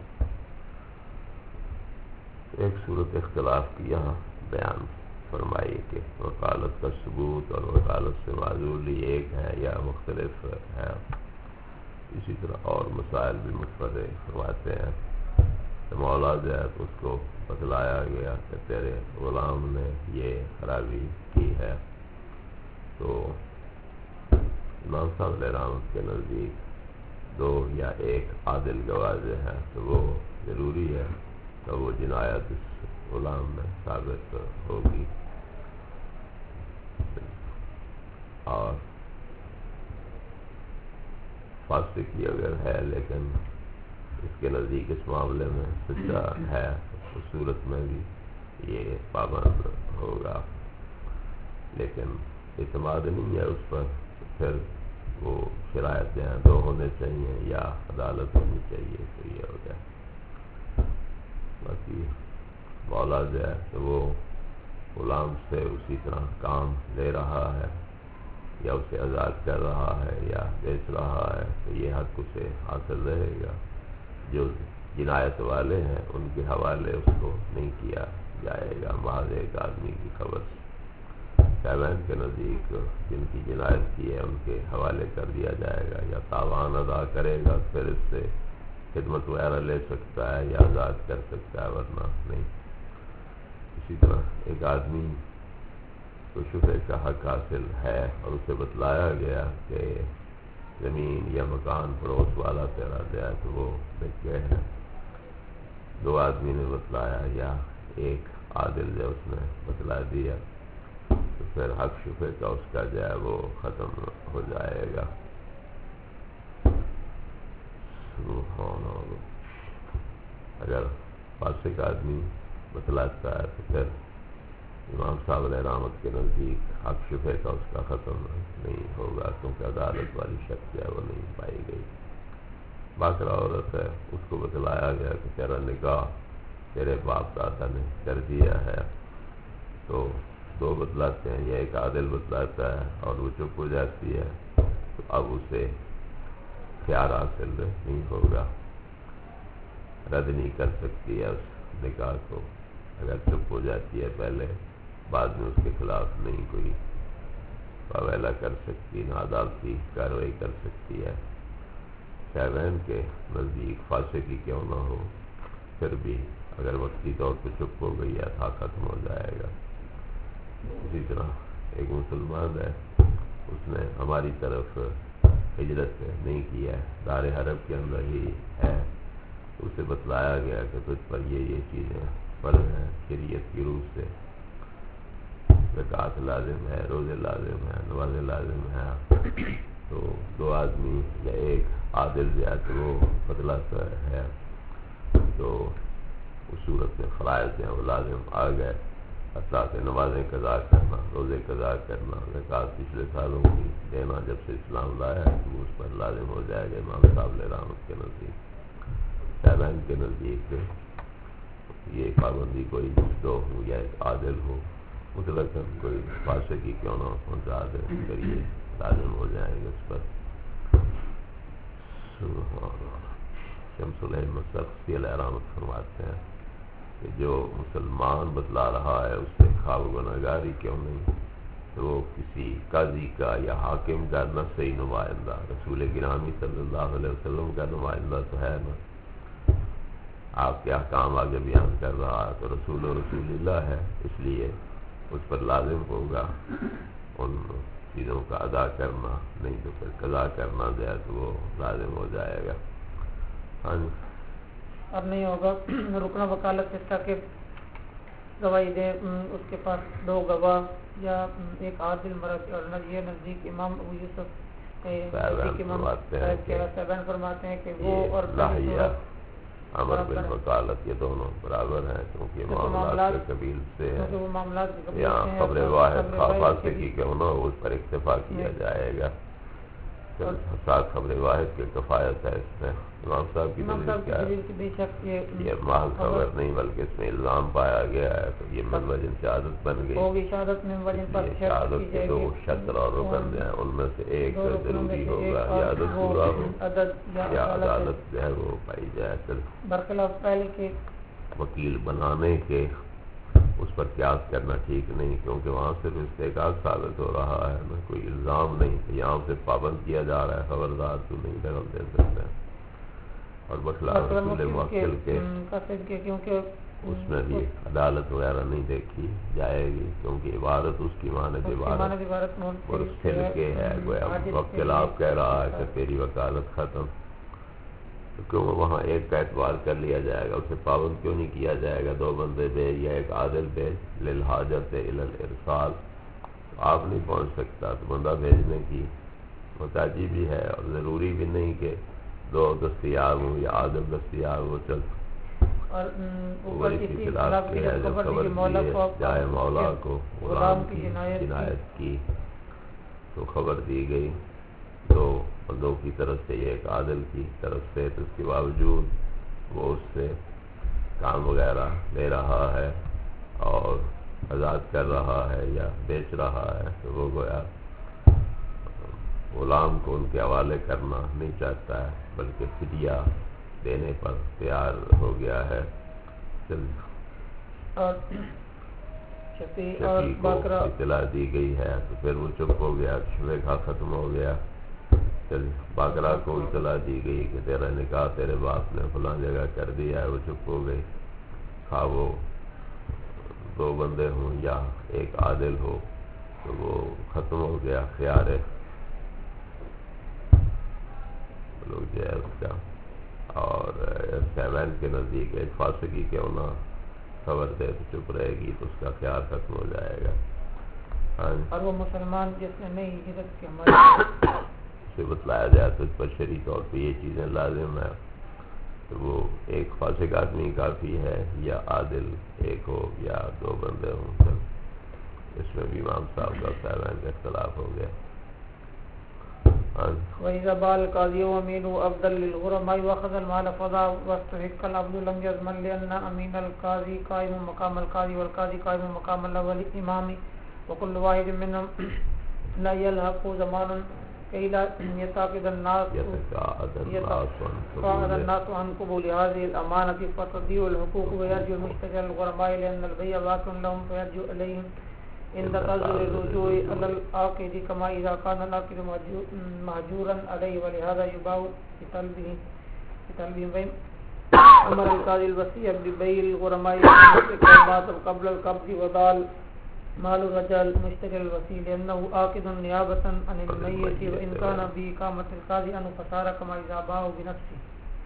ایک صورت اختلاف کی یہاں بیان فرمائی کہ وکالت کا ثبوت اور وکالت سے معزولی ایک ہے یا مختلف ہے. اسی طرح اور مسائل بھی متفرع فرماتے ہیں کہ مولا جو ہے تو اس کو بتلایا گیا کہ تیرے غلام نے یہ خرابی کی ہے، تو امام صاحب علیہ رحمت کے نزدیک 2 یا 1 عادل گواہ جو ہے تو وہ ضروری ہے، تو وہ جنایت اس غلام میں ثابت ہوگی۔ اور فاسق ہی اگر ہے لیکن اس کے نزدیک اس معاملے میں سچا ہے، اس صورت میں بھی یہ پابند ہوگا، لیکن اعتماد نہیں ہے اس پر، پھر وہ شرائط جو ہیں 2 ہونے چاہیے یا عدالت ہونی چاہیے، تو یہ ہو گیا۔ باقی مولا جو ہے تو وہ غلام سے اسی طرح کام لے رہا ہے یا اسے آزاد کر رہا ہے یا بیچ رہا ہے، تو یہ حق اسے حاصل رہے گا۔ جو جنایت والے ہیں ان کے حوالے اس کو نہیں کیا جائے گا، محض ایک آدمی کی خبر سے صاحبین کے نزدیک جن کی جنایت کی ہے ان کے حوالے کر دیا جائے گا، یا تاوان ادا کرے گا پھر اس سے خدمت وغیرہ لے سکتا ہے یا آزاد کر سکتا ہے، ورنہ نہیں۔ اسی طرح ایک آدمی کو شفع کا حق حاصل ہے اور اسے بتلایا گیا کہ زمین یا مکان پڑوس والا تیرا دیا تو وہ بک گئے ہیں، 2 آدمی نے بتلایا یا 1 عادل جو اس نے بتلا دیا، تو پھر حق شفع کا اس کا جو ہے وہ ختم ہو جائے گا۔ اگر فاسق آدمی بتلاتا ہے تو پھر امام صاحب علیہ رحمت کے نزدیک حق شفع کا اس کا ختم نہیں ہوگا، کیونکہ عدالت والی شک جو ہے وہ نہیں پائی گئی۔ باقرہ عورت ہے، اس کو بتلایا گیا کہ تیرا نکاح تیرے باپ دادا نے کر دیا ہے، تو 2 بتلاتے ہیں یا 1 عادل بتلاتا ہے اور وہ چپ ہو جاتی ہے، تو اب اسے اختیار حاصل نہیں ہوگا، رد نہیں کر سکتی ہے اس نکاح کو، اگر چپ ہو جاتی ہے پہلے، بعد میں اس کے خلاف نہیں کوئی فیصلہ کر سکتی، نہ عدالتی کارروائی کر سکتی ہے۔ صاحبین کے نزدیک فاسق ہی کیوں نہ ہو، پھر بھی اگر وقتی طور پہ چپ ہو گئی ہے تو ختم ہو جائے گا۔ اسی طرح ایک مسلمان ہے، اس نے ہماری طرف ہجرت نہیں کی ہے، دار حرب کے اندر ہی ہے، تو اسے بتلایا گیا کہ تجھ پر یہ چیزیں فرض ہیں شریعت کی روح سے، زکوٰۃ لازم ہے، روزے لازم ہے، نمازیں لازم ہے، تو 2 آدمی یا 1 عادل جو ہے تو وہ بتلاتا ہے، تو اس صورت میں فرائض ہیں وہ لازم آ گئے، حتیٰ کہ نمازیں قضا کرنا، روزے قضا کرنا، زکوٰۃ پچھلے سالوں کی دینا جب سے اسلام لایا ہے تو وہ اس پر لازم ہو جائے گا امام صاحب علیہ رحمت کے نزدیک۔ صاحبین کے نزدیک یہ پابندی کوئی 2 ہو یا 1 عادل ہو، مطلق کوئی فاسق کی کیوں نہ پہنچا دے، پھر یہ لازم ہو جائیں گے اس پر۔ شمس العلم سختی علیہ رحمت فرماتے ہیں کہ جو مسلمان بتلا رہا ہے اس سے خواہ گناہگاری کیوں نہیں، تو وہ کسی قاضی کا یا حاکم کا نہ صحیح نمائندہ، رسول گرامی صلی اللہ علیہ وسلم کا نمائندہ تو ہے نا، آپ کے احکام آگے بیان کر رہا ہے تو رسول اللہ ہے، اس لیے اس پر لازم ہوگا ان چیزوں کا ادا کرنا، نہیں تو پھر قضا کرنا جو ہے تو وہ لازم ہو جائے گا۔ ہاں جی، اب نہیں ہوگا رکنا وکالت اس کا کہ گواہی دے اس کے پاس 2 گواہ یا 1 عادل مرد، اور یہ نزدیک امام ابو یوسف صاحبان فرماتے ہیں کہ وہ اور امر بالوکالت یہ دونوں برابر ہیں، کیونکہ معاملات کے قبیل سے ہیں، یہاں خبر واحد فاسقی کیوں نہ ہو اس پر اکتفا کیا جائے گا، ساتھ خبر واحد کی کفایت ہے اس میں۔ امام صاحب کی دلیل کیا ہے؟ یہ محض خبر نہیں بلکہ اس میں الزام پایا گیا ہے، تو یہ من وجن شہادت بن گئی، شہادت کے 2 شطر اور رکن ہیں، ان میں سے 1 ضروری ہوگا، یا عدد پورا ہو یا عدالت جو ہے وہ پائی جائے۔ برخلاف پہلے کے وکیل بنانے کے اس پر قیاس کرنا ٹھیک نہیں، کیونکہ وہاں صرف استحقاق ثابت ہو رہا ہے نا، کوئی الزام نہیں. یہاں سے پابند کیا جا رہا ہے، خبردار تو نہیں دخل دے سکتا. اور بخلاف رسول موکل کے کیونکہ اس میں بھی عدالت وغیرہ نہیں دیکھی جائے گی، کیونکہ عبارت اس کی مانند عبارت مرسل کے ہے. گویا موکل آپ کہہ رہا ہے کہ تیری وکالت ختم، تو کیوں وہاں ایک کا اعتبار کر لیا جائے گا؟ اسے پابند کیوں نہیں کیا جائے گا؟ 2 بندے بھیج یا ایک عادل بھیج، للحاجت الی الارسال. آپ نہیں پہنچ سکتا تو بندہ بھیجنے کی محتاجی بھی ہے، اور ضروری بھی نہیں کہ 2 دستیاب ہوں یا عادل دستیاب ہو. چل اور اسی خلاف کیا ہے، جب خبر دی جائے مولا کو غلام کی جنایت کی، تو خبر دی گئی 2 بندوں کی طرف سے، ایک عادل کی طرف سے، تو اس کے باوجود وہ اس سے کام وغیرہ لے رہا ہے اور آزاد کر رہا ہے یا بیچ رہا ہے، تو وہ گویا غلام کو ان کے حوالے کرنا نہیں چاہتا ہے، بلکہ فدیہ دینے پر تیار ہو گیا ہے. اور شفیع کو اطلاع دی گئی ہے تو پھر وہ چپ ہو گیا، شبہ ختم ہو گیا. چل باقرہ کو اطلاع دی گئی کہ تیرا نکاح تیرے باپ نے فلاں جگہ کر دیا ہے، وہ چپ ہو گئی. خواہ وہ 2 بندے ہوں یا ایک عادل ہو، تو وہ ختم ہو گیا خیار لوگ جو ہے اس کا. اور سیوین کے نزدیک ایک فاسقی کیوں نہ خبر دے تو چپ رہے گی تو اس کا خیال ختم ہو جائے گا. اور وہ مسلمان جس نے نہیں ہجرت کے اسے بتلایا جائے تو اس پر شرعی طور پہ یہ چیزیں لازم ہیں، تو وہ ایک فاسق آدمی کافی ہے یا عادل ایک ہو یا 2 بندے ہوں. اس میں بھی امام صاحب کا سیوین کا اختلاف ہو گیا. وَإِذَا بَالَ الْقَاضِيُ وَأَمِينُهُ أَفْضَلُ لِلْغُرَمَاءِ وَأَخَذَ الْمَالَ فَضَاعَ وَاسْتَحَقَّ الْعَبْدُ لَمْ يَضْمَنْ لِأَنَّ أَمِينَ الْقَاضِي قَائِمٌ مَقَامَ الْقَاضِي وَالْقَاضِي قَائِمٌ مَقَامَ الْأَوَّلِ الْإِمَامِ وَكُلُّ واحد منهم لا يلحق زمان كي لا يتعاقد الناس عن قبول هذه الأمانة فتضيع الحقوق ويرجع المشتري الغرماء لأن البيع باق لهم فيرجع إليهم عند تنزل الرجوع على العاقد كما إذا كان العاقد مهجورا عليه ولهذا يباع بطلبهم. أمر القاضي الوصي ببيع الغرماء قبل القبض وضال مال الرجل مشتري الوصي لأنه عاقد نيابة عن الميت وإن كان بإقامة القاضي أنه فصار كما إذا باع بنفسه.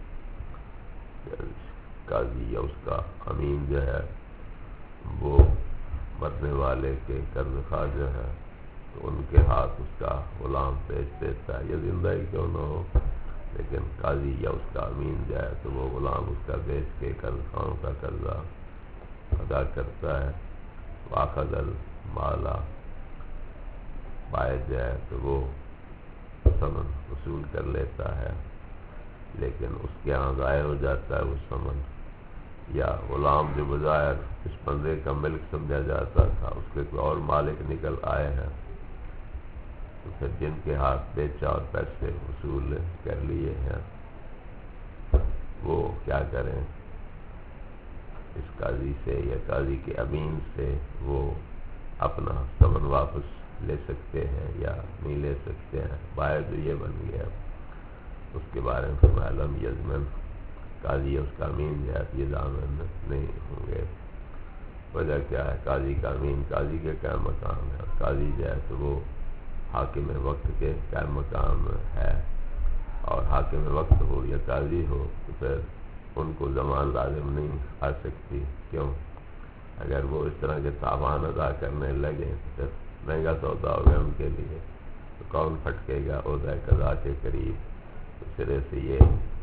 قاضی یا اس کا امین جو ہے وہ مرنے والے کے قرض خواہ جو ہے تو ان کے ہاتھ اس کا غلام بیچ دیتا ہے، یا زندہ ہی کیوں نہ ہو، لیکن قاضی یا اس کا امین جو ہے تو وہ غلام اس کا بیچ کے قرض خواہوں کا قرضہ ادا کرتا ہے. واخذ المالا باعث جو ہے تو وہ ثمن وصول کر لیتا ہے، لیکن اس کے ہاں ضائع ہو جاتا ہے وہ ثمن. یا غلام جو بظاہر اس بندے کا ملک سمجھا جاتا تھا، اس کے کوئی اور مالک نکل آئے ہیں، تو پھر جن کے ہاتھ بیچا اور پیسے وصول کر لیے ہیں وہ کیا کریں؟ اس قاضی سے یا قاضی کے امین سے وہ اپنا ثمن واپس لے سکتے ہیں یا نہیں لے سکتے ہیں؟ باعث یہ بن گیا. اس کے بارے میں فرمایا لم یضمن، قاضی اس کا امین جو ہے یہ ضامن نہیں ہوں گے. وجہ کیا ہے؟ قاضی کا امین قاضی کے قائم مقام ہے، اور قاضی جو ہے تو وہ حاکم وقت کے قائم مقام ہے، اور حاکم وقت ہو یا قاضی ہو تو پھر ان کو زمان لازم نہیں آ سکتی. کیوں؟ اگر وہ اس طرح کے تاوان ادا کرنے لگے تو پھر مہنگا سودا ہوگا ان کے لیے، تو کون پھٹکے گا عہدہ قضا کے قریب؟ اس طرح سے یہ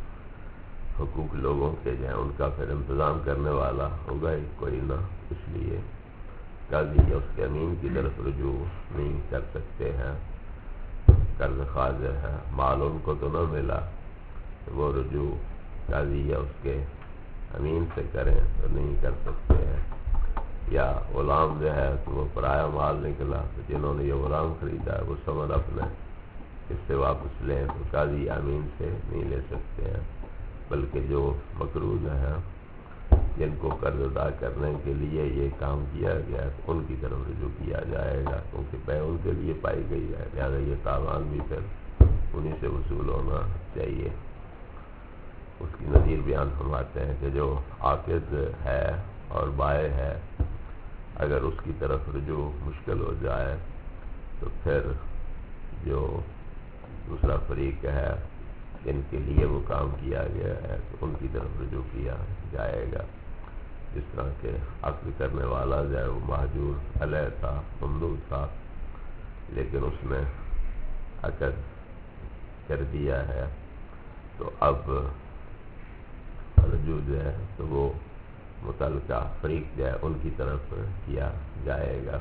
حقوق لوگوں کے جو ہیں ان کا پھر انتظام کرنے والا ہوگا ہی کوئی نہ. اس لیے قاضی یا اس کے امین کی طرف رجوع نہیں کر سکتے ہیں. قرض خواہ جو ہے مال ان کو تو نہ ملا، تو وہ رجوع قاضی یا اس کے امین سے کریں تو نہیں کر سکتے ہیں. یا غلام جو ہے تو وہ پرایا مال نکلا، تو جنہوں نے یہ غلام خریدا ہے وہ ثمن اپنے اس سے واپس لیں تو قاضی امین سے نہیں لے سکتے ہیں. بلکہ جو مقروض ہے جن کو قرض ادا کرنے کے لیے یہ کام کیا گیا تو ان کی طرف رجوع کیا جائے گا، کیونکہ بے ان کے لیے پائی گئی ہے، لہٰذا یہ تاوان بھی پھر انہی سے وصول ہونا چاہیے۔ اس کی نظیر بیان فرماتے ہیں کہ جو عاقد ہے اور بائع ہے، اگر اس کی طرف رجوع مشکل ہو جائے تو پھر جو دوسرا فریق ہے جن کے لیے وہ کام کیا گیا ہے تو ان کی طرف رجوع کیا جائے گا، جس طرح کہ عقد کرنے والا جو ہے وہ مہجور علیہ تھا، مملوک تھا، لیکن اس نے عقد کر دیا ہے تو اب رجوع جو ہے تو وہ متعلقہ فریق جو ہے ان کی طرف کیا جائے گا۔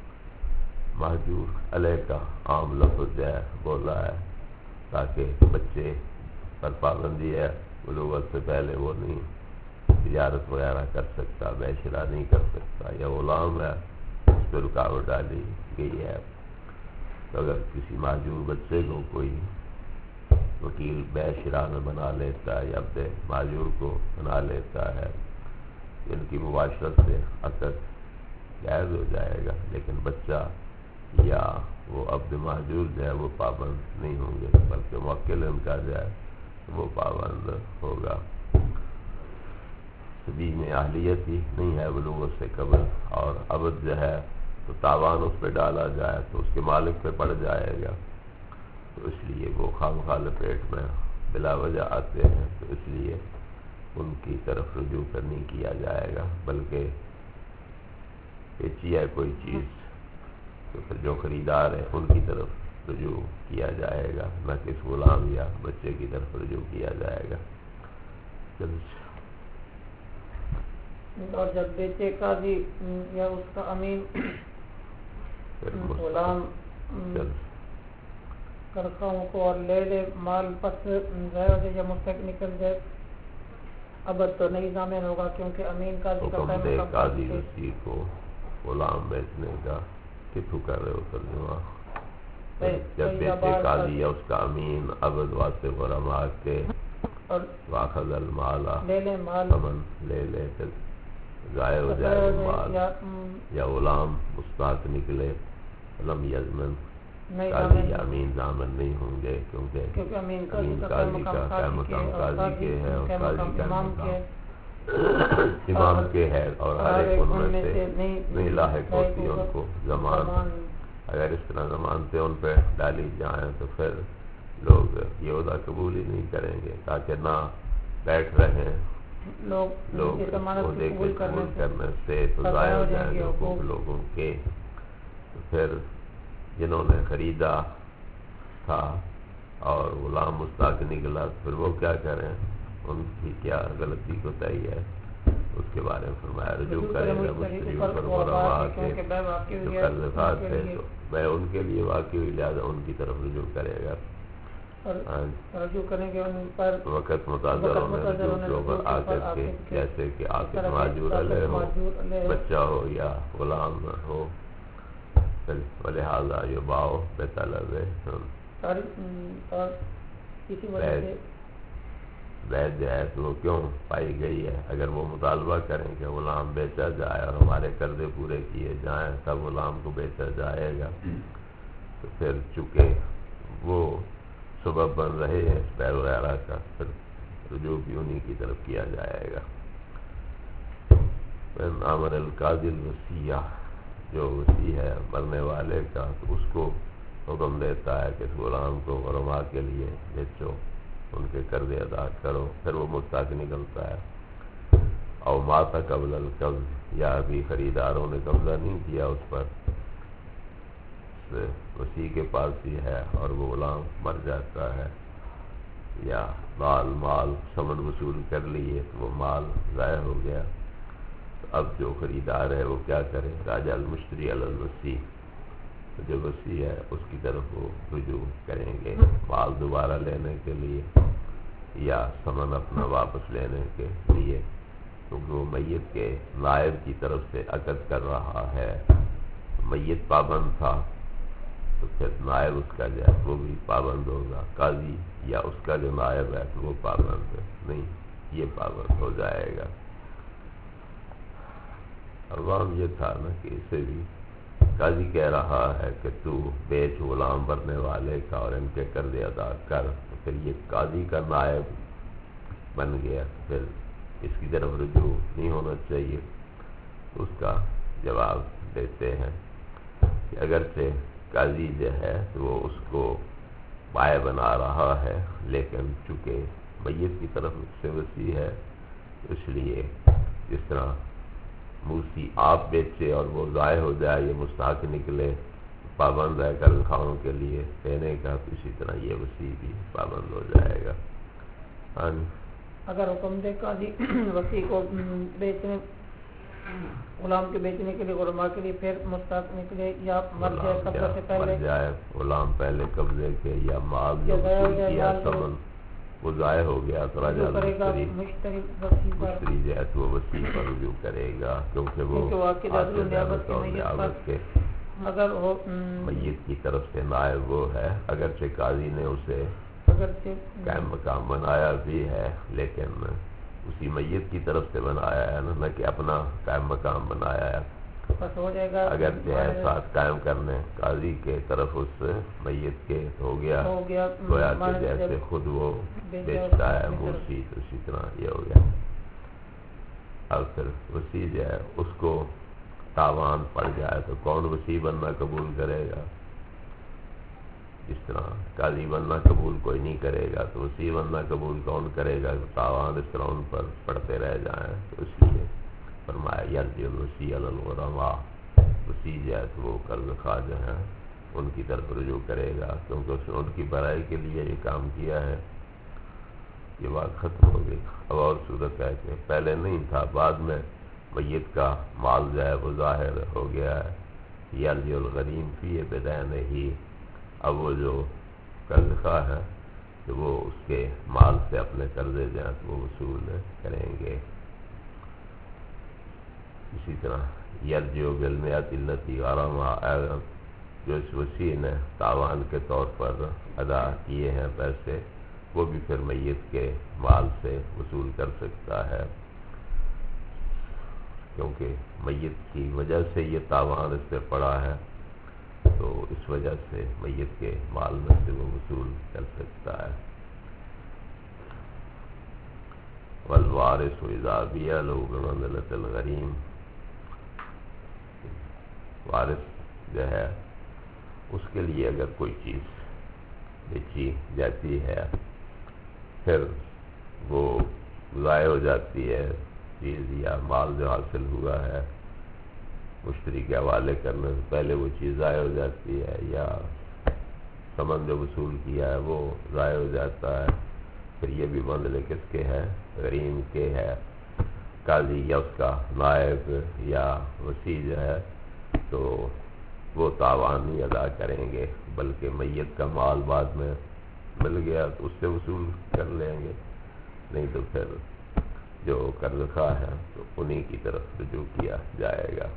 مہجور علیہ کا عام لفظ جو ہے بولا ہے تاکہ بچے پر پابندی ہے، بلوغت سے پہلے وہ نہیں تجارت وغیرہ کر سکتا، بیع شرا نہیں کر سکتا، یا غلام ہے اس پہ رکاوٹ ڈالی گئی ہے۔ تو اگر کسی مہجور بچے کو کوئی وکیل بیع شرا میں بنا لیتا ہے یا اپنے مہجور کو بنا لیتا ہے، ان کی مباشرت سے عقد جائز ہو جائے گا، لیکن بچہ یا وہ عبد مہجور جو ہے وہ پابند نہیں ہوں گے، بلکہ موکل ان کا جو ہے وہ پابند ہوگا۔ صبی میں اہلیت ہی نہیں ہے بلوغت سے قبل، اور عبد جو ہے تو تاوان اس پہ ڈالا جائے تو اس کے مالک پہ پڑ جائے گا، تو اس لیے وہ خواہ لپیٹ میں بلا وجہ آتے ہیں، تو اس لیے ان کی طرف رجوع کر نہیں کیا جائے گا، بلکہ بیچی ہے کوئی چیز تو پھر جو خریدار ہے ان کی طرف رجوع کیا جائے گا، نہ کہ اس غلام یا بچے کی طرف رجوع کیا جائے گا۔ اور جب بیچے قاضی یا اس کا امین غلام کرخاؤں کو اور لے لے مال پس ضائع ہو جائے یا مستحق نکل جائے، ابد تو نہیں ضامن ہوگا، کیونکہ امین قاضی کا حکم دے قاضی وسیع کو غلام بیچنے کا، کتوں کر رہے ہو ترجمہ؟ جب بیچے قاضی یا اس کا امین عبد واسطے غرما کے واخذ المال ثمن لے لے پھر ضائع ہو جائے وہ مال، یا غلام مستحق نکلے، لم یضمن قاضی یا امین ضامن نہیں ہوں گے، کیونکہ امین قاضی کا قائم مقام قاضی کے ہے اور قاضی کا امام کے ہے، اور ہر ایک ان میں سے نہیں لاحق ہوتی ان کو زمان۔ اگر اس طرح ضمانتیں ان پہ ڈالی جائیں تو پھر لوگ یہ عہدہ قبول ہی نہیں کریں گے، تاکہ نہ بیٹھ رہے ہیں لوگ اس عہدے کے قبول کرنے سے تو ضائع ہو جائیں گے حقوق لوگوں کے۔ تو پھر جنہوں نے خریدا تھا اور غلام مستحق نکلا پھر وہ کیا کریں، ان کی کیا غلطی کوتاہی ہے، اس کے بارے میں فرمایا رجوع کرے گا مشتری پر غرما کے جو قرض دار تھے، تو میں ان کے لیے واقع ہوئی، لہٰذا ان کی طرف رجوع کرے گا۔ رجوع کریں گے ان پر وقت متاثروں میں رجوع کے اوپر عاقد کے، جیسے کہ عاقد مہجور علیہ ہو، بچہ ہو یا غلام ہو، ولہذا یباع بطلب بیع جو ہے تو وہ کیوں پائی گئی ہے؟ اگر وہ مطالبہ کریں کہ غلام بیچا جائے اور ہمارے قرضے پورے کیے جائیں تب غلام کو بیچا جائے گا، تو پھر چونکہ وہ سبب بن رہے ہیں اس بیع وغیرہ کا، پھر رجوع بھی انہی کی طرف کیا جائے گا۔ امر القاضی الوصیہ، جو وصی ہے مرنے والے کا، تو اس کو حکم دیتا ہے کہ اس غلام کو غرما کے لیے بیچو، ان کے قرض ادا کرو، پھر وہ مستحق نکلتا ہے۔ اور مات قبل القبض، یا ابھی خریداروں نے قبضہ نہیں کیا اس پر، وصی کے پاس ہی ہے اور وہ غلام مر جاتا ہے، یا مال ثمن وصول کر لیے تو وہ مال ضائع ہو گیا، تو اب جو خریدار ہے وہ کیا کرے؟ راجع المشتری علی الوصی، جو وصی ہے اس کی طرف وہ رجوع کریں گے مال دوبارہ لینے کے لیے یا ثمن اپنا واپس لینے کے لیے، کیونکہ وہ میت کے نائب کی طرف سے عقد کر رہا ہے، میت پابند تھا تو پھر نائب اس کا جو ہے وہ بھی پابند ہوگا، قاضی یا اس کا جو نائب ہے تو وہ پابند نہیں، یہ پابند ہو جائے گا۔ عوام یہ تھا نا کہ اسے بھی قاضی کہہ رہا ہے کہ تو بیچ غلام بننے والے کا اور ان کے قرض ادا کر، تو پھر یہ قاضی کا نائب بن گیا، پھر اس کی طرف رجوع نہیں ہونا چاہیے۔ اس کا جواب دیتے ہیں کہ اگرچہ قاضی جو ہے تو وہ اس کو بائع بنا رہا ہے، لیکن چونکہ میت کی طرف سے وصی ہے، اس لیے جس طرح موسی آپ بیچے اور وہ ضائع ہو جائے، یہ مستحق نکلے، پابند ہے قرض خواہوں کے لیے دینے کا، تو اسی طرح یہ وصی بھی پابند ہو جائے گا۔ اگر حکم دے قاضی وصی کو بیچنے، غلام کے بیچنے کے لیے غلاماء کے لیے، پھر مستحق نکلے یا مر جائے قبضہ سے پہلے، مر جائے غلام پہلے قبضے کے، یا مال جو وصول کیا ثمن وہ ضائع ہو گیا، تو راجہ مشتری جو ہے تو وہ وصی پر رجوع کرے گا، کیونکہ وہ نیابت کے اگر وہ میت کی طرف سے نائب وہ ہے، اگرچہ قاضی نے اسے قائم مقام بنایا بھی ہے، لیکن اسی میت کی طرف سے بنایا ہے نا کہ اپنا قائم مقام بنایا ہے۔ ہو جائے گا اگرچہ احساس قائم کرنے قاضی کے طرف اس میت کے ہو گیا گویا کہ جیسے خود وہ بیچتا ہے موسی، تو اسی طرح یہ ہو گیا۔ اور پھر وصی جو ہے اس کو تاوان پڑ جائے تو کون وصی بننا قبول کرے گا؟ اس طرح قاضی بننا قبول کوئی نہیں کرے گا، تو وصی بننا قبول کون کرے گا؟ تاوان اس طرح ان پر پڑتے رہ جائیں، تو اس لیے فرمایا یرجع الوصی علی الغرماء، وصی جو ہے تو وہ قرض خواہ جو ہیں ان کی طرف رجوع کرے گا، کیونکہ اس نے ان کی بھلائی کے لیے یہ کام کیا ہے۔ یہ بات ختم ہو گئی۔ اب اور صورت ہے کہ پہلے نہیں تھا، بعد میں میت کا مال جو ہے وہ ظاہر ہو گیا ہے، یرجع الغریم فی بدینہ، اب وہ جو قرض خواہ ہے تو وہ اس کے مال سے اپنے قرضے جو ہیں وہ وصول کریں گے۔ اسی طرح یرجع بالمیۃ التی غرمها، جو اس وصی نے تاوان کے طور پر ادا کیے ہیں پیسے، وہ بھی پھر میت کے مال سے وصول کر سکتا ہے، کیونکہ میت کی وجہ سے یہ تاوان اس پہ پڑا ہے، تو اس وجہ سے میت کے مال میں سے وہ وصول کر سکتا ہے۔ والوارث اذا بیع له بمنزلۃ الغریم، وارث جو ہے اس کے لیے اگر کوئی چیز بیچی جاتی ہے، پھر وہ ضائع ہو جاتی ہے چیز یا مال جو حاصل ہوا ہے، مشتری کے حوالے کرنے سے پہلے وہ چیز ضائع ہو جاتی ہے، یا ثمن جو وصول کیا ہے وہ ضائع ہو جاتا ہے، پھر یہ بھی منزلے کس کے ہے؟ غریم کے ہے۔ قاضی یا اس کا نائب یا وصی جو ہے تو وہ تاوان نہیں ادا کریں گے، بلکہ میت کا مال بعد میں مل گیا تو اس سے وصول کر لیں گے، نہیں تو پھر جو قرض خواہ ہے تو انہی کی طرف رجوع کیا جائے گا۔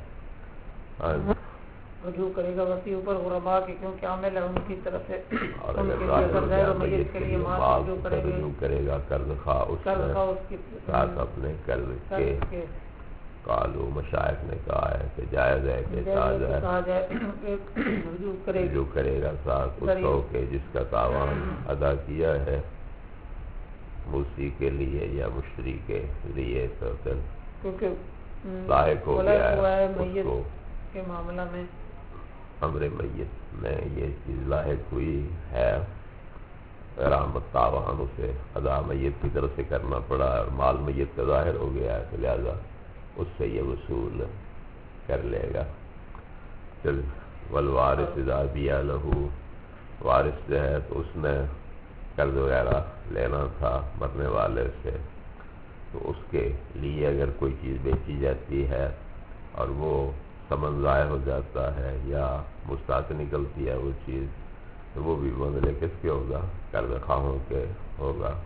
رجوع کرے گا وصی اوپر غرباء کے، کیونکہ عامل ہے ان کی طرف سے، اور اگر ظاہر ہو جائے میت کے لیے مال رجوع کرے گا قرض خواہ اس کے ساتھ اپنے قرض کے۔ قالو مشائخ نے کہا ہے کہ جائز ہے کہ رجوع کرے گا ساتھ اس کو کہ جس کا تاوان ادا کیا ہے موسی کے لیے یا مشتری کے لیے، تو پھر کیونکہ لاحق ہو گیا ہے اس کو کے معاملہ میں، امر میت میں یہ چیز لاحق ہوئی ہے، غرامت تاوان اسے ادا میت کی طرف سے کرنا پڑا، اور مال میت کا ظاہر ہو گیا ہے، تو لہذا اس سے یہ وصول کر لے گا۔ پھر والوارث اذا بیع له، وارث جو ہے تو اس نے قرض وغیرہ لینا تھا مرنے والے سے، تو اس کے لیے اگر کوئی چیز بیچی جاتی ہے اور وہ ثمن ضائع ہو جاتا ہے یا مستحق نکلتی ہے وہ چیز، تو وہ بھی منزلے کس کے ہوگا؟ قرض خواہوں کے ہوگا۔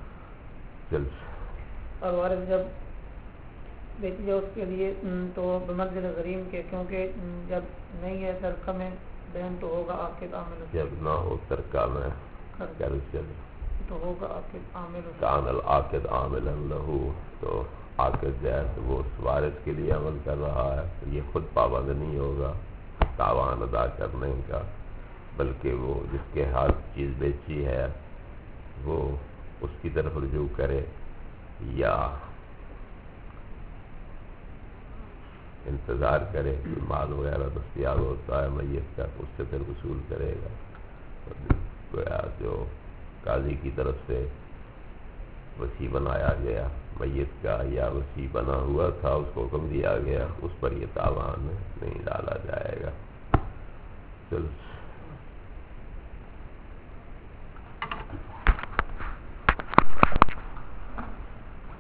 اور وارث جب بیچی جائے اس کے لیے تو بمنزل غریم کے، کیونکہ جب نہیں ہے ترکہ میں بین تو ہوگا عاقد عامل، جب نہ ہو ترکہ میں قرض تو ہوگا عاقد عامل، کان العاقد عاملا له، تو عاقد ہے تو وہ اس وارث کے لیے عمل کر رہا ہے، تو یہ خود پابند نہیں ہوگا تاوان ادا کرنے کا، بلکہ وہ جس کے ہاتھ چیز بیچی ہے وہ اس کی طرف رجوع کرے، یا انتظار کرے کہ مال وغیرہ دستیاب ہوتا ہے میت کا، اس سے پھر وصول کرے گا۔ گویا جو قاضی کی طرف سے وصی بنایا گیا میت کا یا وصی بنا ہوا تھا، اس کو حکم دیا گیا، اس پر یہ تاوان نہیں ڈالا جائے گا۔